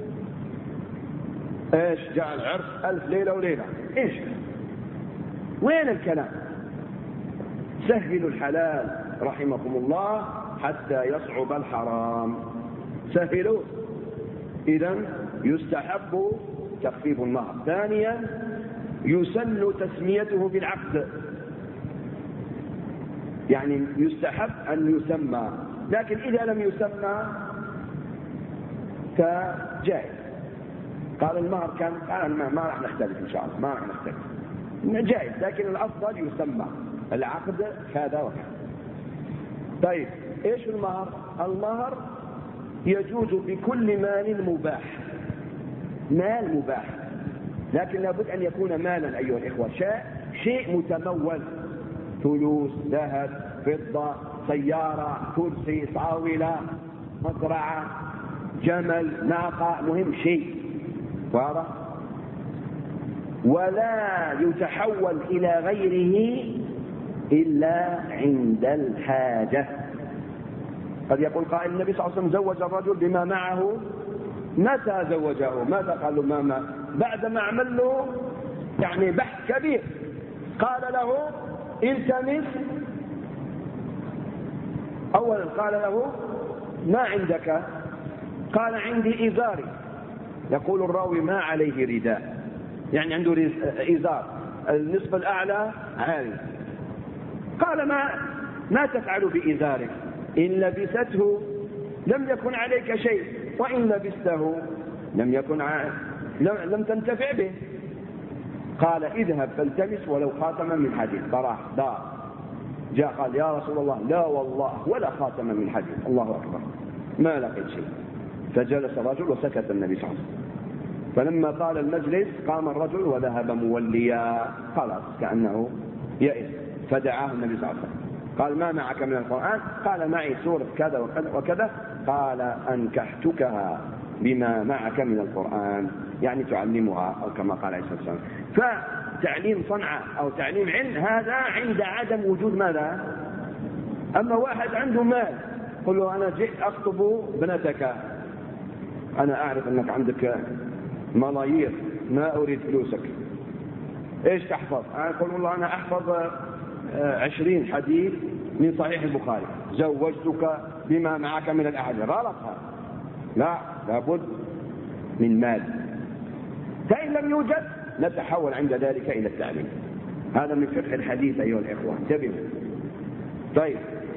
ايش جاء العرس 1000 ليلة وليلة. ايش وين الكلام؟ سهلوا الحلال رحمكم الله حتى يصعب الحرام، سهلوا. إذن يستحب تخفيف المهر. ثانيا يسن تسميته بالعقد، يعني يستحب أن يسمى، لكن إذا لم يسمى فجائز. قال المهر كان، قال ما راح نختلف إن شاء الله، ما راح نختلف، جائز، لكن الأفضل يسمى العقد كذا وكذا. طيب إيش المهر؟ المهر يجوز بكل مال مباح، مال مباح، لكن لابد أن يكون مالا أيها الإخوة، شيء متمول، فلوس، ذهب، فضة، سيارة، كرسي، طاولة، مزرعة، جمل، ناقة، مهم شيء واضح. ولا يتحول إلى غيره إلا عند الحاجة. قد يقول قائل: النبي صلى الله عليه وسلم زوج الرجل بما معه. متى زوجه؟ ماذا قال له؟ ما بعد ما عمل له يعني بحث كبير، قال له: التمس. أولا قال له: ما عندك؟ قال: عندي إزاري. يقول الراوي: ما عليه رداء، يعني عنده إزار النصف الأعلى عالي. قال: ما تفعل بإزارك؟ إن لبسته لم يكن عليك شيء، وإن لبسته لم تنتفع به. قال: اذهب فالتمس ولو خاتما من حديد. طرح دار، جاء قال: يا رسول الله لا والله ولا خاتما من حديد. الله أكبر، ما لقيت شيء. فجلس الرجل وسكت النبي صلى الله عليه وسلم. فلما طال المجلس قام الرجل وذهب موليا، خلاص كأنه يئس. فدعاه النبي صلى الله عليه وسلم، قال: ما معك من القرآن؟ قال: معي سورة كذا وكذا وكذا. قال: أنكحتكها بما معك من القرآن، يعني تعلمها، أو كما قال عليه الصلاة والسلام. تعليم صنعة أو تعليم علم هذا عند عدم وجود ماذا؟ أما واحد عنده مال قل له أنا جئت أخطب بنتك، أنا أعرف أنك عندك ملايير ما أريد فلوسك، إيش تحفظ؟ أقول والله أنا أحفظ 20 حديث من صحيح البخاري، زوجتك بما معك من الأحاديث. غلط هذا، لا، لابد من مال. فإن لم يوجد نتحول عند ذلك إلى التعليم. هذا من فقه الحديث أيها الإخوة، انتبهوا. طيب،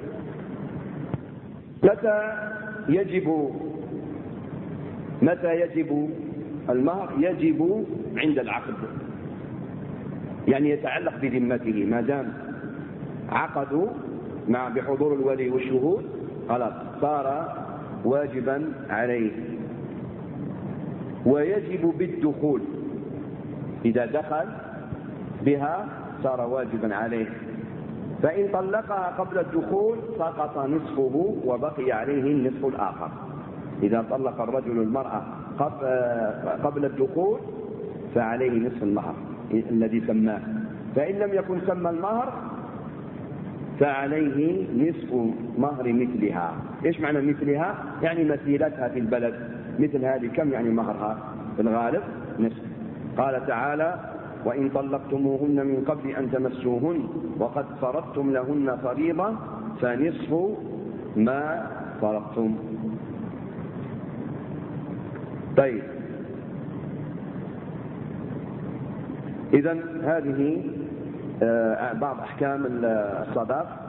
متى يجب المهر؟ يجب عند العقد، يعني يتعلق بذمته، ما دام عقدوا بحضور الولي والشهود خلاص صار واجبا عليه. ويجب بالدخول، إذا دخل بها صار واجبا عليه. فإن طلقها قبل الدخول سقط نصفه وبقي عليه النصف الآخر. إذا طلق الرجل المرأة قبل الدخول فعليه نصف المهر الذي سماه، فإن لم يكن سمى المهر فعليه نصف مهر مثلها. إيش معنى مثلها؟ يعني مثيلتها في البلد، مثل هذه كم يعني مهرها في الغالب؟ نصف. قال تعالى: وإن طلقتموهن من قبل أن تمسوهن وقد فرضتم لهن فريضة فنصف ما فرضتم. طيب، إذن هذه بعض أحكام الصداق.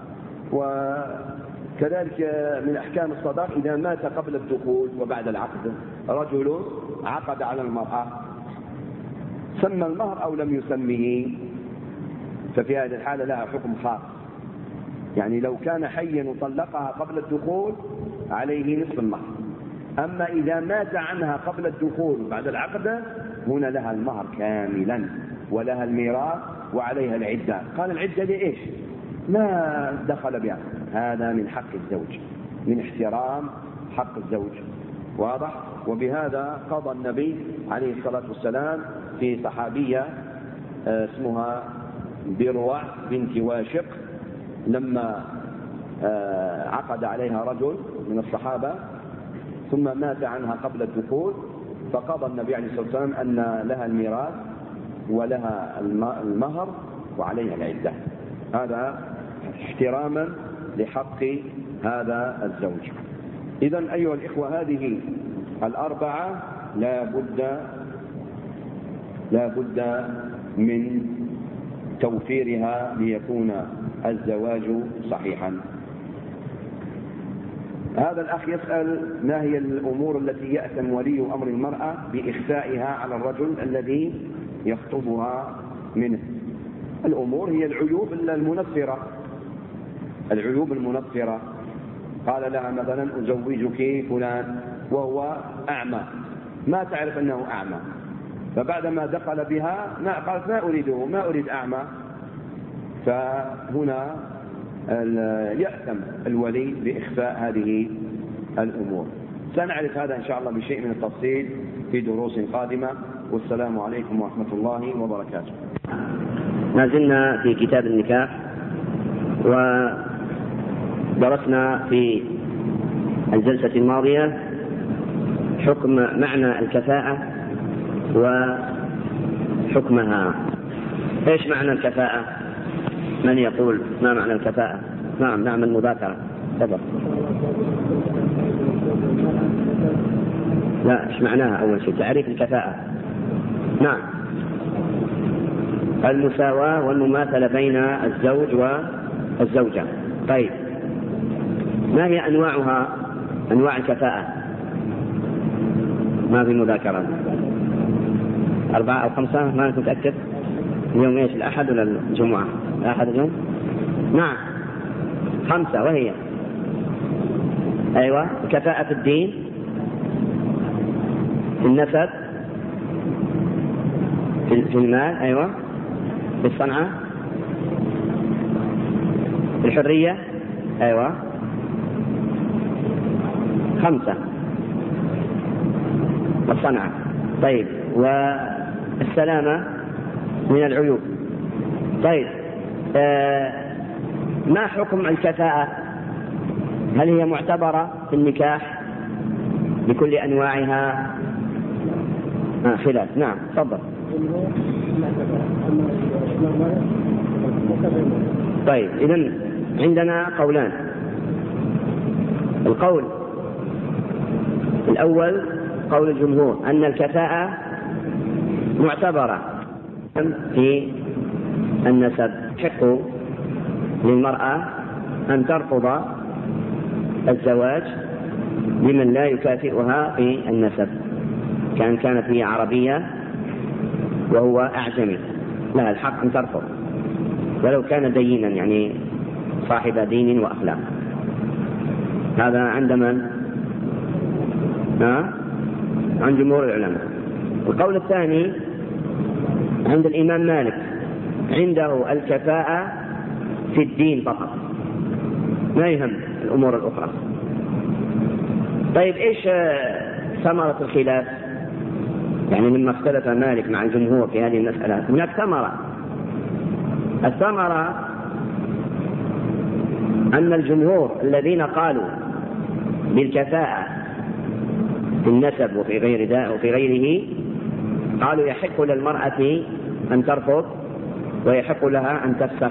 وكذلك من أحكام الصداق إذا مات قبل الدخول وبعد العقد، رجل عقد على المرأة سمى المهر أو لم يسمه، ففي هذه الحالة لها حكم خاص. يعني لو كان حيا وطلقها قبل الدخول عليه نصف المهر، أما إذا مات عنها قبل الدخول وبعد العقد هنا لها المهر كاملا ولها الميراث وعليها العدة. قال العدة لإيش؟ ما دخل بها. هذا من حق الزوج، من احترام حق الزوج، واضح؟ وبهذا قضى النبي عليه الصلاة والسلام في صحابية اسمها بروع بنت واشق، لما عقد عليها رجل من الصحابة ثم مات عنها قبل الدخول، فقضى النبي عليه الصلاة والسلام أن لها الميراث ولها المهر وعليها العدة. هذا احتراما لحق هذا الزوج. إذن أيها الإخوة هذه الأربعة لا بد من توفيرها ليكون الزواج صحيحا. هذا الأخ يسأل: ما هي الأمور التي يأثم ولي أمر المرأة بإخفائها على الرجل الذي يخطبها منه؟ الأمور هي العيوب المنفرة. قال لها مثلا: أزوجك فلان وهو أعمى، ما تعرف أنه أعمى، فبعدما دخل بها قالت: ما أريده، ما أريد أعمى. فهنا يأثم الولي بإخفاء هذه الأمور. سنعرف هذا إن شاء الله بشيء من التفصيل في دروس قادمة. والسلام عليكم ورحمة الله وبركاته. ما زلنا في كتاب النكاح، ودرسنا في الجلسة الماضية حكم معنى الكفاءة وحكمها. ايش معنى الكفاءة؟ من يقول ما معنى الكفاءة؟ نعمل مذاكرة. تفضل. لا، ايش معناها؟ اول شيء تعريف الكفاءة. نعم، المساواة والمماثلة بين الزوج والزوجة. طيب، ما هي أنواعها؟ أنواع الكفاءة ما في مذاكرة. 4 أو 5، ما أنت متأكد؟ اليوم إيش، الأحد ولا الجمعة؟ الأحد اليوم. نعم، 5. وهي أيوة: الكفاءة في الدين، في النسب، في المال، أيوة، في الصنعة، في الحرية، أيوة، 5. الصنعة. طيب، والسلامة من العيوب. طيب ما حكم الكفاءة؟ هل هي معتبرة في النكاح بكل أنواعها؟ خلاف. نعم تفضل. طيب إذن عندنا قولان. القول الأول قول الجمهور أن الكفاءة معتبرة في النسب، يحق للمرأة أن ترفض الزواج بمن لا يكافئها في النسب، كانت هي عربية وهو أعجمي، لها الحق أن ترفض ولو كان دينا، يعني صاحب دين وأخلاق. هذا عند من؟ عند جمهور العلماء. القول الثاني عند الإمام مالك، عنده الكفاءة في الدين فقط، ما يهم الأمور الأخرى. طيب إيش ثمرة الخلاف؟ يعني مما اختلف مالك مع الجمهور في هذه المسألة هناك ثمرة. الثمرة أن الجمهور الذين قالوا بالكفاءة في النسب وفي غيره قالوا يحق للمرأة أن ترفض ويحق لها أن تفسخ.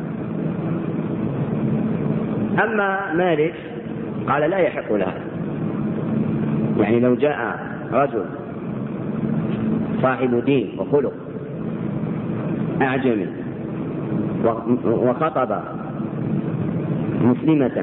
أما مالك قال لا يحق لها، يعني لو جاء رجل صاحب دين وخلق أعجمي وخطب مسلمة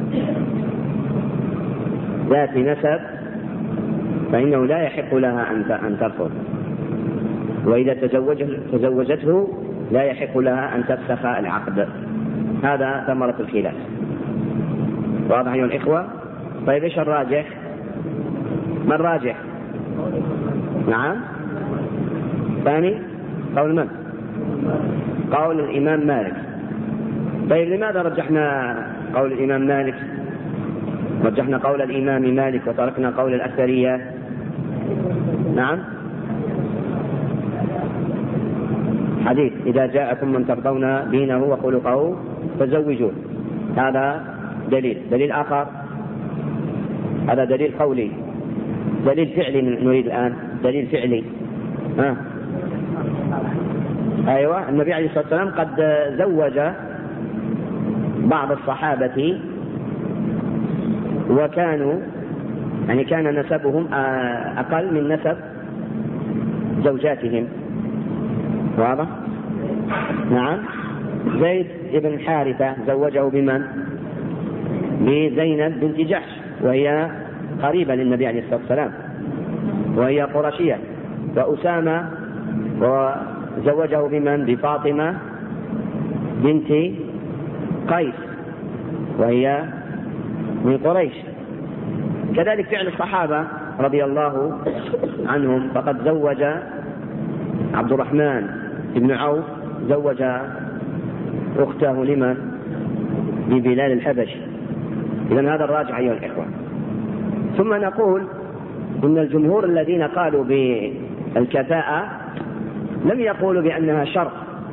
ذات نسب فإنه لا يحق لها أن ترفض، وإذا تزوجته لا يحق لها أن تفسخ العقد. هذا ثمرة الخلاف. واضح أيها الإخوة؟ طيب إيش الراجح؟ ما الراجح؟ نعم ثاني قول من؟ قول الإمام مالك. طيب لماذا رجحنا قول الإمام مالك؟ رجحنا قول الإمام مالك وتركنا قول الأكثرية. نعم حديث إذا جاءكم من ترضون دينه وخلقه فزوجوه، هذا دليل آخر، هذا دليل قولي. دليل فعلي نريد الآن، دليل فعلي. أيوة، النبي عليه الصلاة والسلام قد زوج بعض الصحابة وكانوا يعني كان نسبهم أقل من نسب زوجاتهم. واضح؟ نعم. زيد بن حارثة زوجه بمن؟ بزينب بنت جحش، وهي قريبة للنبي عليه الصلاة والسلام وهي قرشية. وأسامة وزوجه بمن؟ بفاطمة بنت قيس وهي من قريش. كذلك فعل الصحابة رضي الله عنهم، فقد زوج عبد الرحمن بن عوف زوج أخته لمن؟ ببلال الحبشي. إذن هذا الراجع أيها الإخوة. ثم نقول إن الجمهور الذين قالوا بالكفاءة لم يقولوا بأنها شرط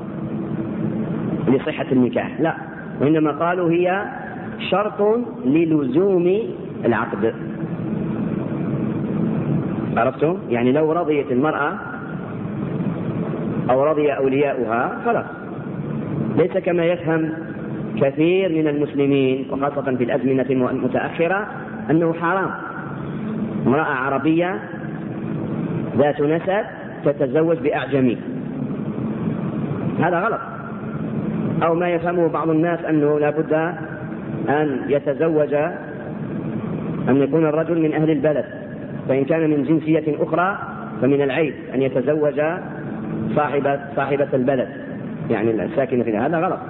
لصحة النكاح، لا، وإنما قالوا هي شرط للزوم العقد. عرفتم؟ يعني لو رضيت المرأة أو رضي أولياؤها خلاص. ليس كما يفهم كثير من المسلمين وخاصة في الأزمنة المتأخرة أنه حرام امرأة عربية ذات نسب تتزوج بأعجمي، هذا غلط. أو ما يفهمه بعض الناس أنه لا بد أن يتزوج، أن يكون الرجل من أهل البلد، فإن كان من جنسية أخرى فمن العيب أن يتزوج صاحبة البلد، يعني الساكنة فيها. هذا غلط.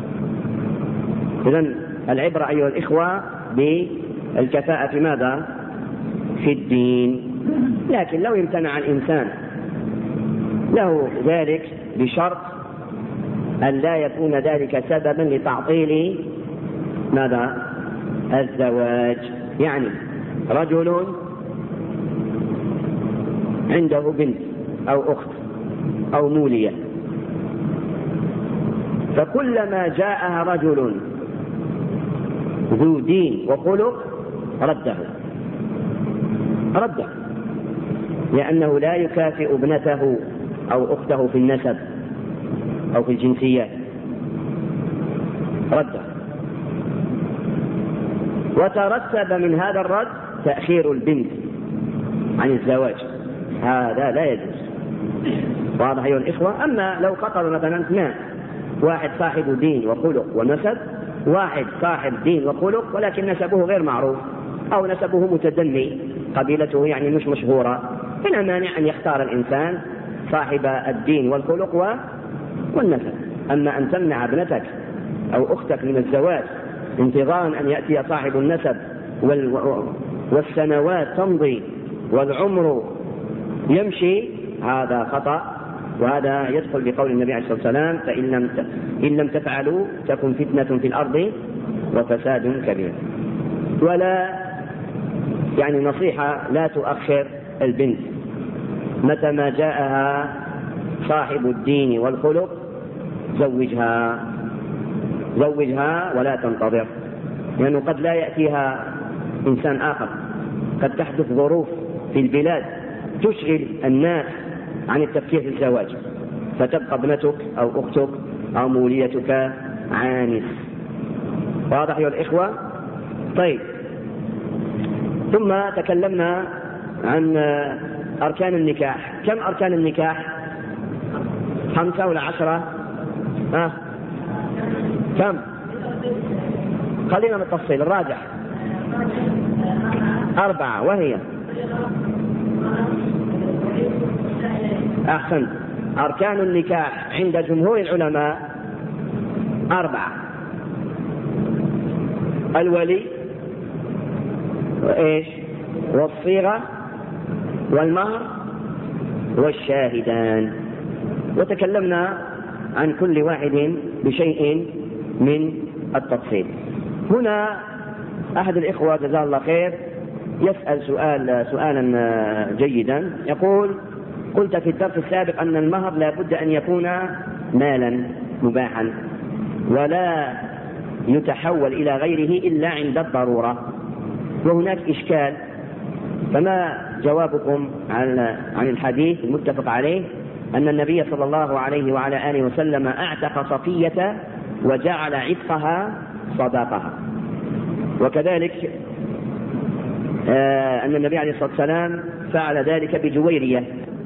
إذن العبرة أيها الإخوة بالكفاءة في ماذا؟ في الدين. لكن لو امتنع الإنسان له ذلك بشرط أن لا يكون ذلك سببا لتعطيل ماذا؟ الزواج. يعني رجل عنده بنت أو أخت أو مولية فكلما جاءها رجل ذو دين وخلق رده لأنه لا يكافئ ابنته أو أخته في النسب أو في الجنسيات، رده. وترتب من هذا الرد تأخير البنت عن الزواج، هذا لا يجوز. واضح أيها الإخوة؟ أما لو قطر مثلا اثنان، واحد صاحب دين وخلق ونسب، واحد صاحب دين وخلق ولكن نسبه غير معروف أو نسبه متدني، قبيلته يعني مش مشهورة، فلا مانع أن يختار الإنسان صاحب الدين والخلق والنسب. أما أن تمنع ابنتك أو أختك من الزواج انتظارا أن يأتي صاحب النسب والسنوات تمضي والعمر يمشي، هذا خطأ، وهذا يدخل بقول النبي عليه الصلاة والسلام: إن لم تفعلوا تكن فتنة في الأرض وفساد كبير. ولا يعني نصيحة: لا تؤخر البنت، متى ما جاءها صاحب الدين والخلق زوجها ولا تنتظر، لأنه قد لا يأتيها إنسان آخر، قد تحدث ظروف في البلاد تشغل الناس عن التفكير في الزواج، فتبقى ابنتك أو أختك أو موليتك عانس. واضح يا الإخوة؟ طيب، ثم تكلمنا عن أركان النكاح. كم أركان النكاح؟ 5 ولا 10؟ كم؟ خلينا بالتفصيل الراجح. 4، وهي أحسن. أركان النكاح عند جمهور العلماء 4: الولي والصيغة والمهر والشاهدان. وتكلمنا عن كل واحد بشيء من التفصيل. هنا أحد الإخوة جزاه الله خير يسأل سؤالا جيدا، يقول: قلت في الدرس السابق أن المهر لا بد أن يكون مالا مباحا ولا يتحول إلى غيره إلا عند الضرورة، وهناك إشكال، فما جوابكم عن الحديث المتفق عليه أن النبي صلى الله عليه وعلى آله وسلم أعتق صفية وجعل عتقها صداقها، وكذلك أن النبي عليه الصلاة والسلام فعل ذلك بجويرية؟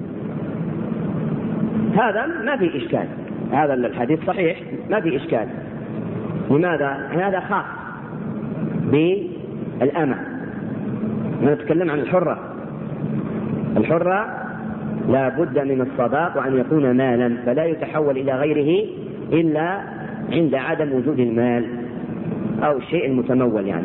هذا ما في إشكال، هذا الحديث صحيح ما في إشكال. لماذا؟ هذا خاص بالأمة. نتكلم عن الحرة لا بد من الصداق وأن يكون مالا، فلا يتحول إلى غيره إلا عند عدم وجود المال أو الشيء المتمول يعني.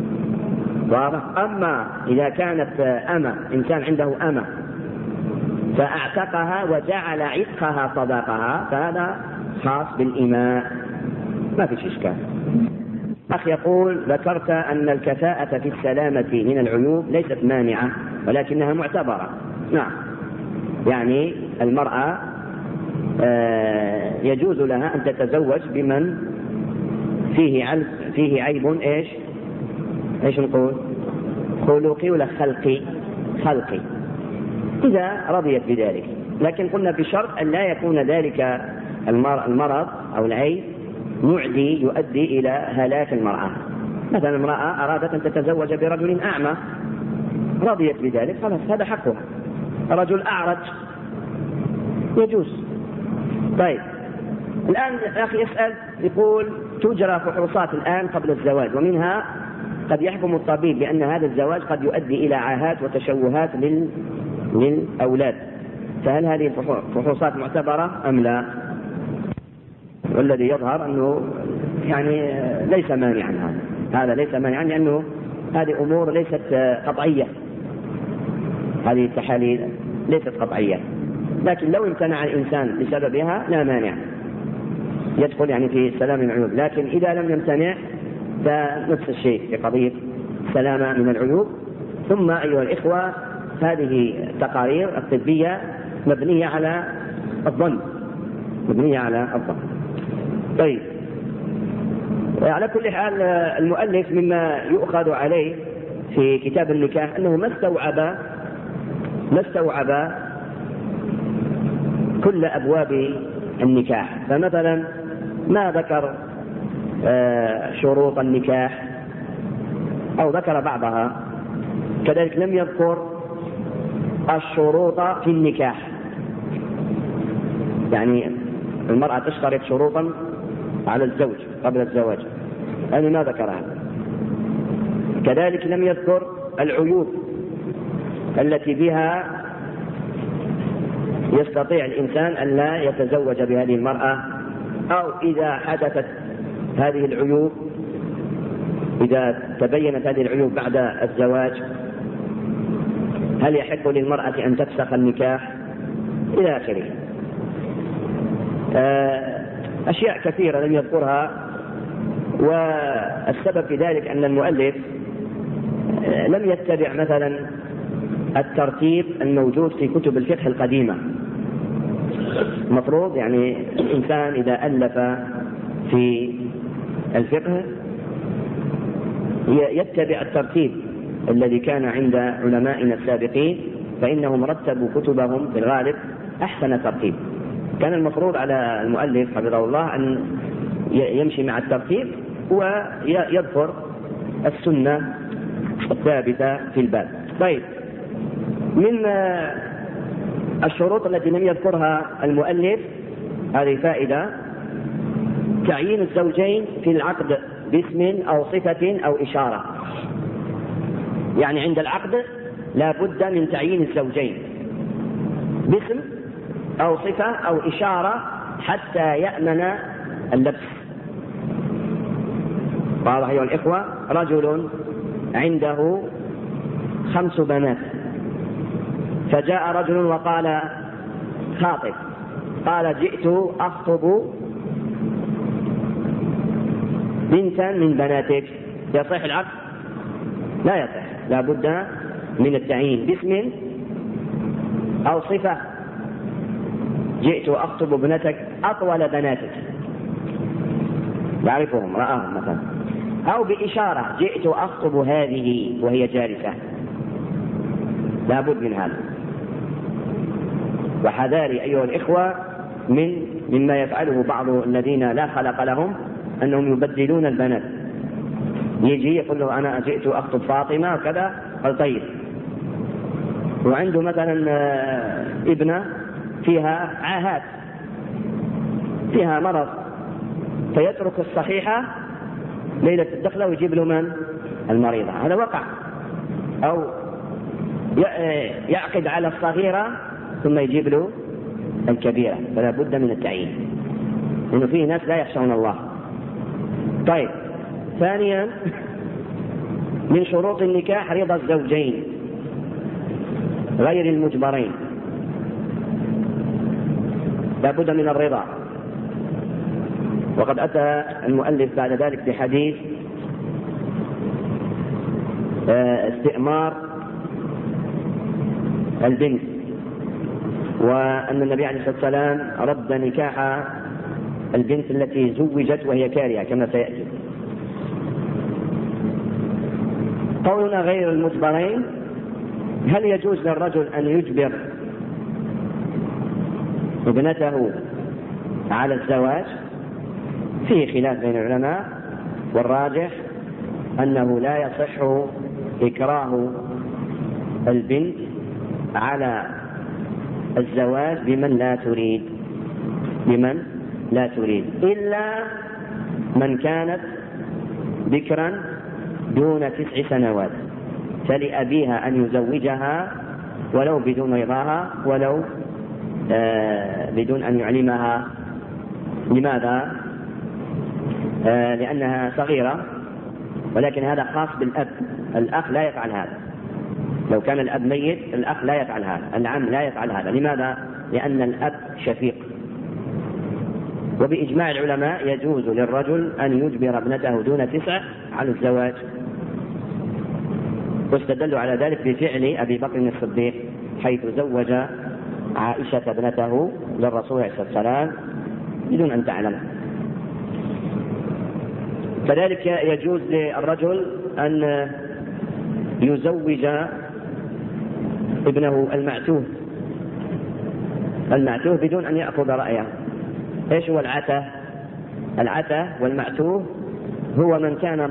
أما إذا كانت إنسان عنده أمة فأعتقها وجعل عتقها صداقها فهذا خاص بالإماء، ما فيش إشكال. أخ يقول: ذكرت أن الكفاءة في السلامة من العيوب ليست مانعة ولكنها معتبرة. نعم، يعني المرأة يجوز لها أن تتزوج بمن فيه عيب إيش نقول؟ خلقي ولا خلقي إذا رضيت بذلك، لكن قلنا بشرط أن لا يكون ذلك المرض أو العيب يؤدي إلى هلاك المرأة. مثلا امرأة أرادت أن تتزوج برجل أعمى، رضيت بذلك، خلاص هذا حقها. رجل أعرج يجوز. طيب، الآن الأخي يسأل يقول: تجرى فحوصات الآن قبل الزواج، ومنها قد يحكم الطبيب بأن هذا الزواج قد يؤدي إلى عاهات وتشوهات للأولاد، فهل هذه الفحوصات معتبرة أم لا؟ والذي يظهر أنه يعني ليس مانعا، هذا ليس مانعا، لأنه هذه أمور ليست قطعية، هذه التحاليل ليست قطعية، لكن لو امتنع الإنسان بسببها لا مانع، يدخل يعني في سلام من العيوب. لكن إذا لم يمتنع فنفس الشيء في قضية سلامة من العيوب. ثم أيها الإخوة، هذه التقارير الطبية مبنية على الظن. طيب، على كل حال المؤلف مما يؤخذ عليه في كتاب النكاح أنه ما استوعب كل أبواب النكاح، فمثلا ما ذكر شروط النكاح أو ذكر بعضها، كذلك لم يذكر الشروط في النكاح، يعني المرأة تشترط شروطا على الزوج قبل الزواج، هذه ما ذكرها. كذلك لم يذكر العيوب التي بها يستطيع الإنسان أن لا يتزوج بهذه المرأة، أو إذا حدثت هذه العيوب، إذا تبينت هذه العيوب بعد الزواج هل يحق للمرأة أن تفسخ النكاح إلى آخره. أشياء كثيرة لم يذكرها، والسبب في ذلك أن المؤلف لم يتبع مثلا الترتيب الموجود في كتب الفقه القديمة. المفروض يعني الإنسان إذا ألف في الفقه يتبع الترتيب الذي كان عند علمائنا السابقين، فإنهم رتبوا كتبهم في الغالب أحسن ترتيب. كان المفروض على المؤلف حفظه الله أن يمشي مع الترتيب ويذكر السنة الثابتة في الباب. طيب، من الشروط التي لم يذكرها المؤلف، هذه فائدة، تعيين الزوجين في العقد باسم أو صفة أو إشارة. يعني عند العقد لا بد من تعيين الزوجين باسم أو صفة أو إشارة حتى يأمن اللبس. واضح أيها الإخوة؟ رجل عنده 5 بنات، فجاء رجل وقال خاطب، قال جئت أخطب بنتا من بناتك، يصح العقد؟ لا يصح، لا بد من التعيين باسم أو صفة. جئت أخطب ابنتك أطول بناتك، يعرفهم رآهم مثلا، أو بإشارة جئت أخطب هذه وهي جالسة، لا بد من هذا. وحذاري أيها الإخوة مما يفعله بعض الذين لا خلق لهم، أنهم يبدلون البنات، يجي يقول له أنا جئت أخطب فاطمة وكذا، قال طيب، وعنده مثلا ابنة فيها عاهات، فيها مرض، فيترك الصحيحة ليلة الدخلة ويجيب له من؟ المريضة. هذا وقع. أو يعقد على الصغيرة ثم يجيب له الكبيرة، فلا بد من التعيين، لأنه فيه ناس لا يخشون الله. طيب، ثانيا من شروط النكاح رضا الزوجين غير المجبرين، لا بد من الرضا. وقد أتى المؤلف بعد ذلك بحديث استئمار البنت، وأن النبي عليه الصلاة والسلام رد نكاح البنت التي زوجت وهي كارهة كما سيأتي. قولنا غير المجبرين، هل يجوز للرجل أن يجبر ابنته على الزواج؟ فيه خلاف بين العلماء، والراجح أنه لا يصح إكراه البنت على الزواج بمن لا تريد إلا من كانت بكرا دون 9 سنوات، فلأبيها أن يزوجها ولو بدون رضاها، ولو بدون أن يعلمها. لماذا؟ لأنها صغيرة، ولكن هذا خاص بالأب، الأخ لا يفعل هذا. لو كان الأب ميت الأخ لا يفعل هذا، العم لا يفعل هذا. لماذا؟ لأن الأب شفيق. وبإجماع العلماء يجوز للرجل أن يجبر ابنته دون 9 على الزواج، واستدلوا على ذلك بفعل أبي بكر الصديق حيث زوج عائشة ابنته للرسول عليه الصلاة والسلام بدون أن تعلم. كذلك يجوز للرجل أن يزوج ابنه المعتوه بدون أن يأخذ رأيه. إيش هو العته؟ العته والمعتوه هو من كان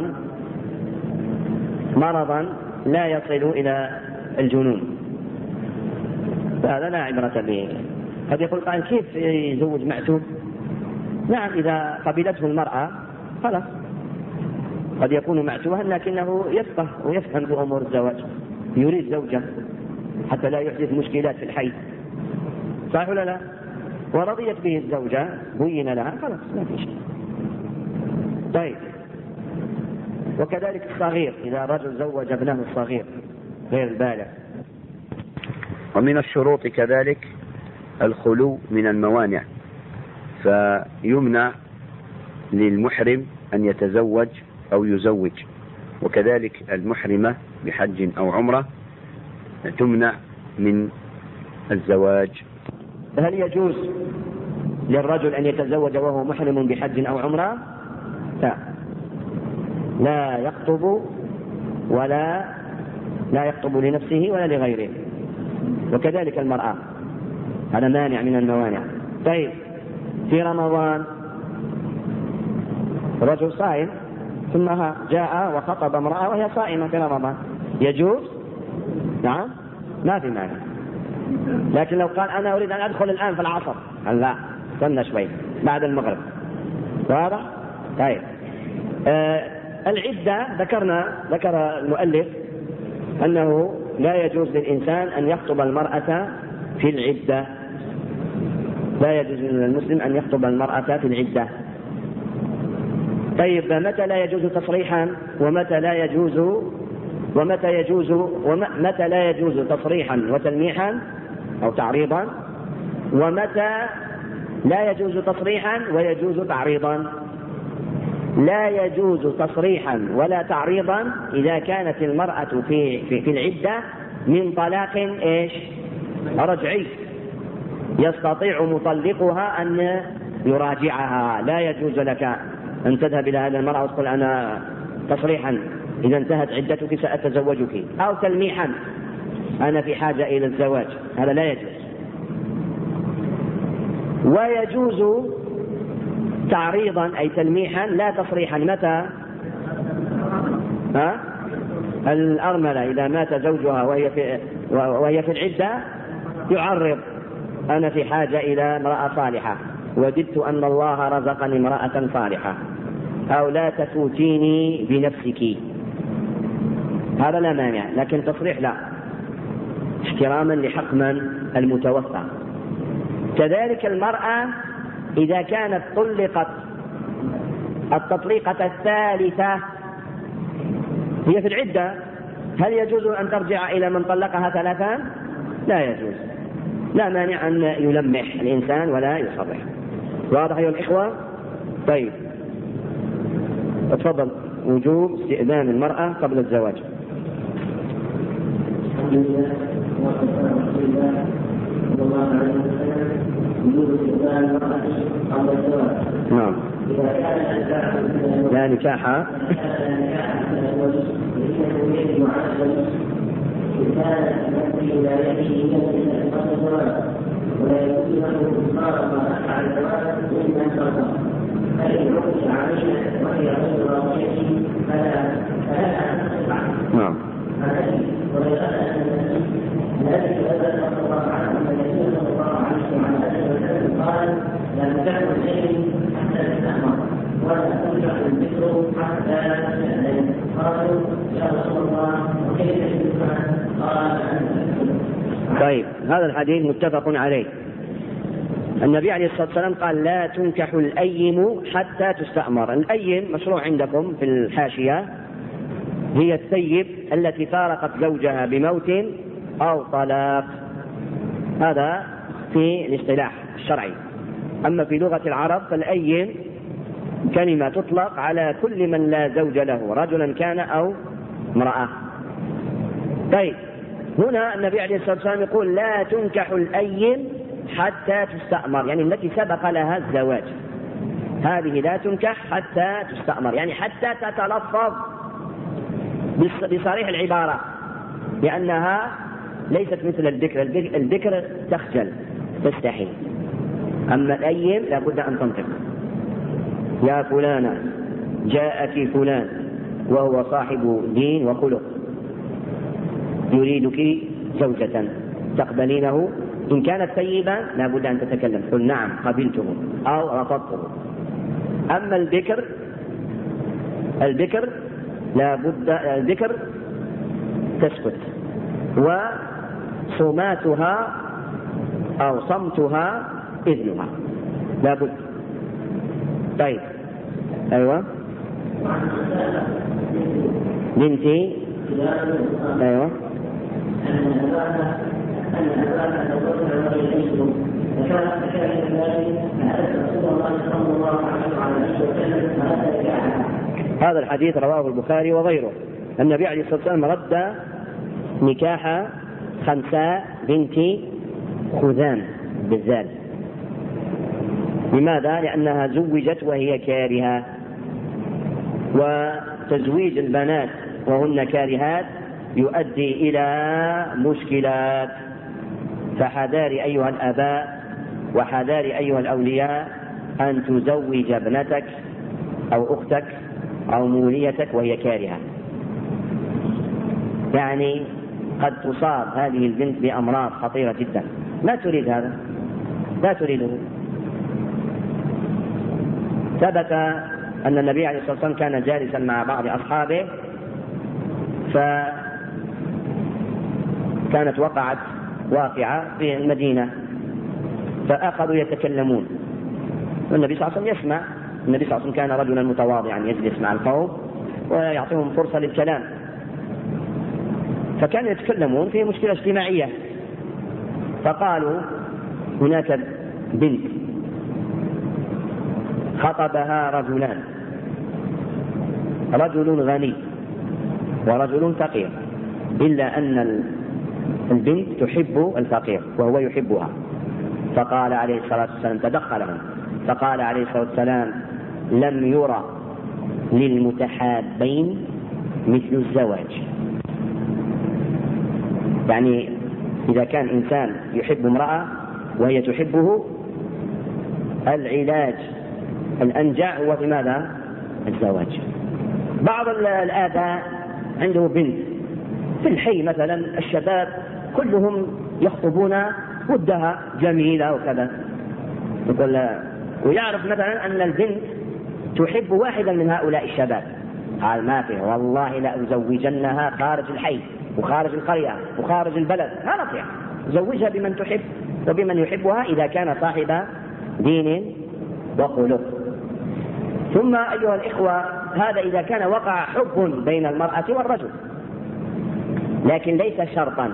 مرضا لا يصل إلى الجنون، فهذا لا عبرة به. قد يقول قائل كيف يزوج معتوه؟ نعم، إذا قبلته المرأة خلاص. قد يكون معتوها لكنه يفقه ويفهم بأمور الزواج، يريد زوجة حتى لا يحدث مشكلات في الحي، صحيح ولا لا؟ ورضيت به الزوجة، بين لها، خلاص ما في شيء. طيب، وكذلك الصغير، إذا رجل زوج ابنه الصغير غير البالغ. ومن الشروط كذلك الخلو من الموانع، فيمنع للمحرم أن يتزوج أو يزوج، وكذلك المحرمة بحج أو عمرة تمنع من الزواج. هل يجوز للرجل أن يتزوج وهو محرم بحج أو عمرة؟ لا يخطب ولا يخطب لنفسه ولا لغيره، وكذلك المرأة، هذا مانع من الموانع. طيب، في رمضان رجل صائم ثم جاء وخطب امرأة وهي صائمة في رمضان، يجوز؟ نعم، ما في مانع. لكن لو قال أنا أريد أن أدخل الآن في العصر، قال لا، استنى شوي بعد المغرب، واضح؟ طيب، العدة ذكر المؤلف أنه لا يجوز للإنسان أن يخطب المرأة في العدة، لا يجوز للمسلم أن يخطب المرأة في العدة. طيب، متى لا يجوز تصريحا ومتى لا يجوز تصريحا وتلميحا أو تعريضا، ومتى لا يجوز تصريحا ويجوز تعريضا؟ لا يجوز تصريحا ولا تعريضا إذا كانت المرأة في العدة من طلاق رجعي يستطيع مطلقها أن يراجعها. لا يجوز لك أن تذهب إلى هذه المرأة وتقول أنا تصريحا إذا انتهت عدتك سأتزوجك، أو تلميحا أنا في حاجة إلى الزواج، هذا لا يجوز. ويجوز تعريضا أي تلميحا لا تصريحا. متى؟ الأرملة إذا مات زوجها وهي في العدة يعرض، أنا في حاجة إلى امرأة صالحة، وددت أن الله رزقني امرأة صالحة، أو لا تفوتيني بنفسك، هذا لا مانع. لكن تصريح لا، احتراما لحق من؟ المتوفى. كذلك المرأة إذا كانت طلقت التطليقة الثالثة هي في العدة، هل يجوز أن ترجع إلى من طلقها ثلاثا؟ لا يجوز. لا مانع أن يلمح الإنسان ولا يصرح. واضح أيها الإخوة؟ طيب، اتفضل. وجوب استئذان المرأة قبل الزواج. نعم. لا نكاح نعم. قال لا تكن شيء حتى تستأمر ولا تنجح الذكر حتى تستأذن. قالوا يا رسول الله وكيف يستأذن؟ قال طيب، هذا الحديث متفق عليه. النبي عليه الصلاة والسلام قال لا تنكح الأيم حتى تستأمر. الأيم مشروع عندكم في الحاشية هي الثيب التي فارقت زوجها بموت أو طلاق، هذا في الاصطلاح الشرعي. أما في لغة العرب فالأيم كلمة تطلق على كل من لا زوج له، رجلا كان أو امرأة. طيب، هنا النبي عليه الصلاة والسلام يقول لا تنكح الأيم حتى تستأمر، يعني التي سبق لها الزواج. هذه لا تنكح حتى تستأمر، يعني حتى تتلفظ بصريح العبارة، لأنها ليست مثل الذكر. الذكر تخجل تستحي، أما الأيم لابد أن تنطق. يا فلانة جاءك فلان وهو صاحب دين وخلق يريدك زوجة تقبلينه، إن كانت طيبة لابد أن تتكلم، قل نعم قبلته أو رفضته. أما البكر لابد البكر تسكت، وصماتها أو صمتها إذنها لابد. طيب أيوة بنتي أيوة هذا الحديث رواه البخاري وغيره. النبي عليه الصلاة والسلام رد نكاح خنساء بنت خذام بالذات. لماذا؟ لأنها زوجت وهي كارهة، وتزويج البنات وهن كارهات يؤدي إلى مشكلات. فحذار أيها الآباء وحذار أيها الأولياء أن تزوج ابنتك أو أختك أو موليتك وهي كارهة، يعني قد تصاب هذه البنت بأمراض خطيرة جدا، لا تريد هذا، لا تريده. ثبت أن النبي عليه الصلاة والسلام كان جالسا مع بعض أصحابه، فكانت وقعت واقعة في المدينة، فأخذوا يتكلمون والنبي صلى الله عليه وسلم يسمع. النبي صلى الله عليه وسلم كان رجلا متواضعا يجلس مع القوم ويعطيهم فرصة للكلام، فكانوا يتكلمون في مشكلة اجتماعية، فقالوا هناك بنت خطبها رجلان، رجل غني ورجل فقير، إلا أن البنت تحب الفقير وهو يحبها. فقال عليه الصلاة والسلام تدخلهم، فقال عليه الصلاة والسلام لم يرى للمتحابين مثل الزواج. يعني إذا كان إنسان يحب امرأة وهي تحبه، العلاج الأنجع هو في ماذا؟ الزواج. بعض الآباء عنده بنت في الحي مثلا، الشباب كلهم يخطبون ودها جميلة وكذا، ويعرف مثلا أن البنت تحب واحدا من هؤلاء الشباب، قال ما فيه والله لا أزوجنها خارج الحي وخارج القرية وخارج البلد، لا نطيع، زوجها بمن تحب وبمن يحبها إذا كان صاحب دين وخلق. ثم أيها الإخوة، هذا إذا كان وقع حب بين المرأة والرجل، لكن ليس شرطا.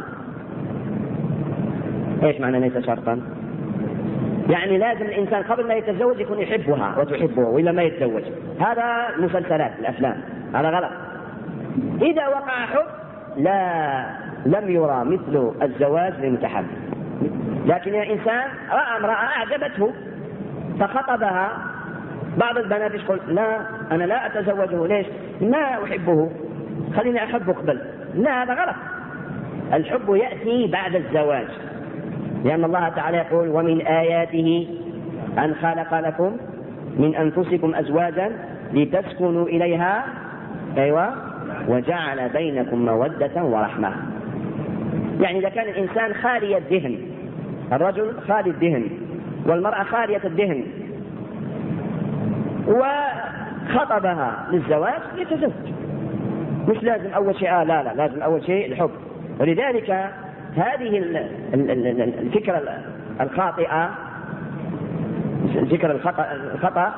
ايش معنى ليس شرطا؟ يعني لازم الإنسان قبل ما يتزوج يكون يحبها وتحبه، وإلا ما يتزوج. هذا المسلسلات الأفلام، هذا غلط. إذا وقع حب لم يرى مثل الزواج للمتحب. لكن الإنسان رأى امرأة أعجبته فخطبها، بعض البنات يقول لا أنا لا أتزوجه، ليش؟ ما أحبه، خليني أحبه قبل. لا، هذا غلط. الحب يأتي بعد الزواج، لأن الله تعالى يقول ومن آياته أن خلق لكم من أنفسكم أزواجا لتسكنوا إليها، أيوة، وجعل بينكم مودة ورحمة. يعني إذا كان الإنسان خالي الذهن، الرجل خالي الذهن والمرأة خالية الذهن، وخطبها للزواج يتزوج، مش لازم أول شيء لا لازم أول شيء الحب. ولذلك هذه الفكرة الخاطئة، الفكرة الخطأ،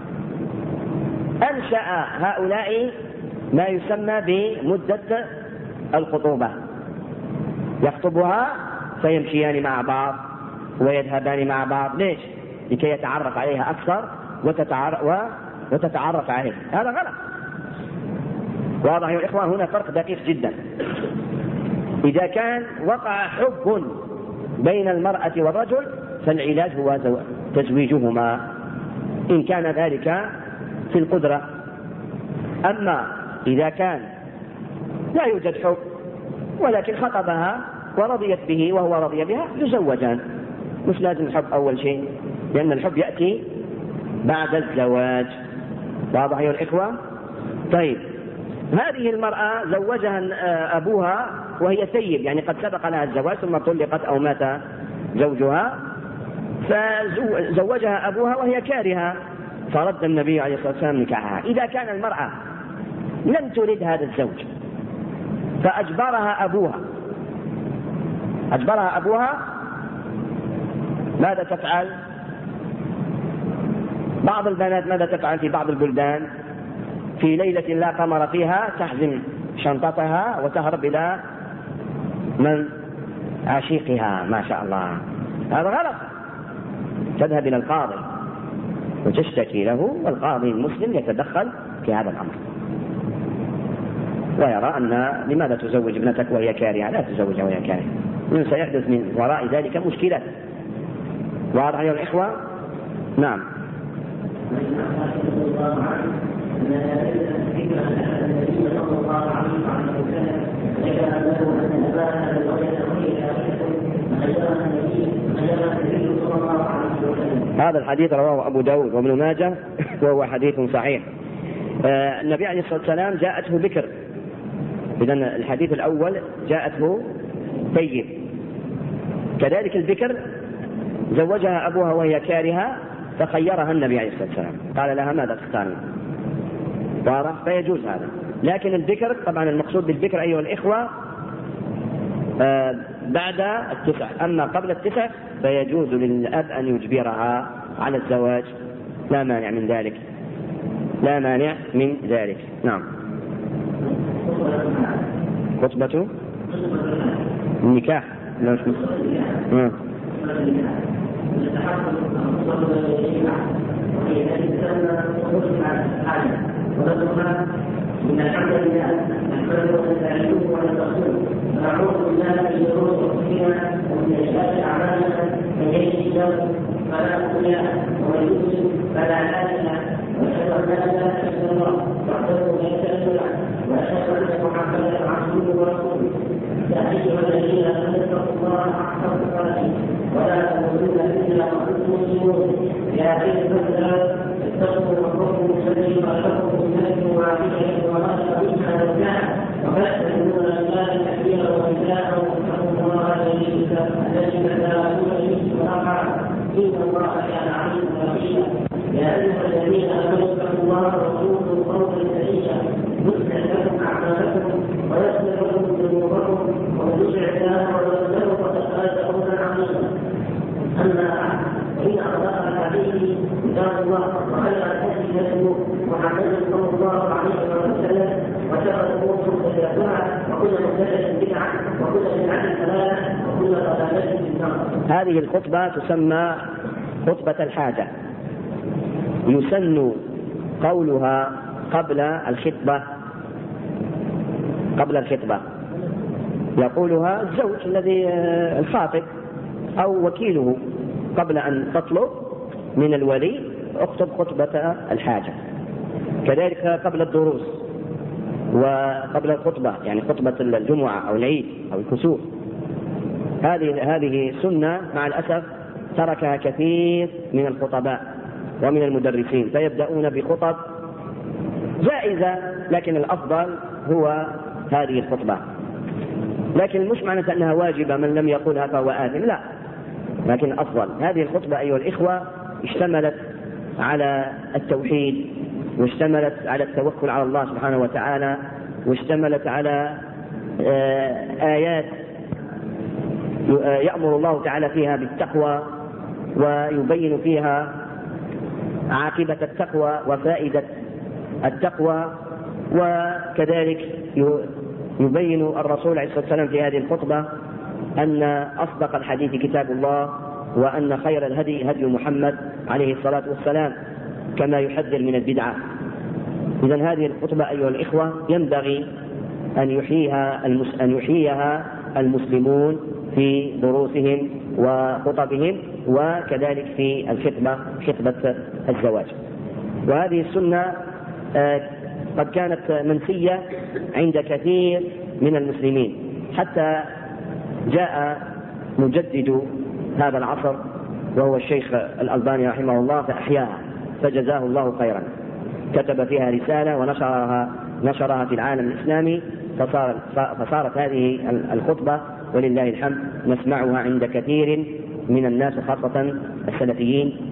أنشأ هؤلاء ما يسمى بمدة الخطوبة، يخطبها فيمشيان مع بعض ويذهبان مع بعض. ليش؟ لكي يتعرف عليها أكثر وتتعرف عليه. هذا غلط. واضح يا إخوان؟ هنا فرق دقيق جدا. إذا كان وقع حب بين المرأة والرجل فالعلاج هو تزويجهما، إن كان ذلك في القدرة. أما إذا كان لا يوجد حب ولكن خطبها ورضيت به وهو رضي بها يزوجان، مش لازم الحب أول شيء، لأن الحب يأتي بعد الزواج. واضح أيها الإخوة؟ طيب، هذه المرأة زوجها أبوها وهي ثيب، يعني قد سبق لها الزواج ثم طلقت أو مات زوجها، فزوجها أبوها وهي كارهة، فرد النبي عليه الصلاة والسلام نكاحها. إذا كان المرأة لم ترد هذا الزوج فأجبرها أبوها، ماذا تفعل؟ بعض البنات ماذا تفعل في بعض البلدان؟ في ليلة لا قمر فيها تحزم شنطتها وتهرب إلى من عشيقها، ما شاء الله، هذا غلط. تذهب إلى القاضي وتشتكي له، والقاضي المسلم يتدخل في هذا الأمر ويرى أن لماذا تزوج ابنتك وهي كارهة؟ لا تزوجها وهي كارهة، من سيحدث من وراء ذلك مشكلة. واضح أيها الإخوة؟ نعم. هذا الحديث رواه أبو داود وابن ماجه وهو حديث صحيح. النبي عليه الصلاة والسلام جاءته بكر، إذن الحديث الأول جاءته ثيب، كذلك البكر زوجها أبوها وهي كارهة فخيرها النبي عليه الصلاة والسلام، قال لها ماذا تختارين؟ فيجوز هذا. لكن البكر طبعا المقصود بالبكر أيها الإخوة بعد 9، أما قبل 9 فيجوز للأب أن يجبرها على الزواج، لا مانع من ذلك، لا مانع من ذلك. نعم. خطبة النكاح لا مش من الحمد لله نحمده ونستعينه ونستغفره ونعوذ بالله من شرور انفسنا ومن سيئات اعمالنا، من يهده الله فلا مضل له ومن يضلل فلا هادي له، واشهد ان لا اله الا الله وحده لا شريك له، واشهد ان محمدا عبده ورسوله. يا ايها الذين امنوا اتقوا الله حق تقاته ولا تموتن الا وانتم مسلمون. يا ايها الناس اتقوا ربكم الذي خلقكم من نفس واحده وخلق منها زوجها وبث منهما رجالا كثيرا ونساء، واتقوا الله الذي تساءلون به والارحام ان الله كان عليكم رقيبا. يا ايها الذين امنوا اتقوا الله وقولوا قولا سديدا يصلح لكم اعمالكم ويغفر لكم ذنوبكم، ومن يطع الله ورسوله فقد فاز فوزا عظيما. اما بعد، فان اصدق الحديث كتاب الله وخير الهدي هدي محمد صلى الله عليه وسلم، وشر الامور محدثاتها وكل محدثه بدعه وكل بدعه ضلاله وكل ضلاله في النار. هذه الخطبة تسمى خطبة الحاجة، يسن قولها قبل الخطبة، يقولها الزوج الذي الخاطب أو وكيله قبل أن تطلب من الولي اكتب خطبة الحاجة. كذلك قبل الدروس وقبل الخطبة، يعني خطبة الجمعة أو العيد أو الكسوف. هذه سنة مع الأسف تركها كثير من الخطباء ومن المدرسين، فيبدأون بخطب جائزة لكن الأفضل هو هذه الخطبة. لكن مش معنى أنها واجبة، من لم يقولها فهو آثم، لا، لكن أفضل. هذه الخطبة أيها الإخوة اشتملت على التوحيد، واشتملت على التوكل على الله سبحانه وتعالى، واشتملت على آيات يأمر الله تعالى فيها بالتقوى ويبين فيها عاقبة التقوى وفائدة التقوى، وكذلك يبين الرسول عليه الصلاة والسلام في هذه الخطبة أن أصدق الحديث كتاب الله، وأن خير الهدي هدي محمد عليه الصلاة والسلام، كما يحذر من البدعة. إذن هذه الخطبة أيها الإخوة ينبغي أن يحييها المسلمون في دروسهم وخطبهم، وكذلك في خطبة الزواج. وهذه السنة قد كانت منسية عند كثير من المسلمين، حتى جاء مجدد هذا العصر وهو الشيخ الألباني رحمه الله فأحياها، فجزاه الله خيرا، كتب فيها رسالة ونشرها في العالم الإسلامي، فصارت هذه الخطبة ولله الحمد نسمعها عند كثير من الناس خاصة السلفيين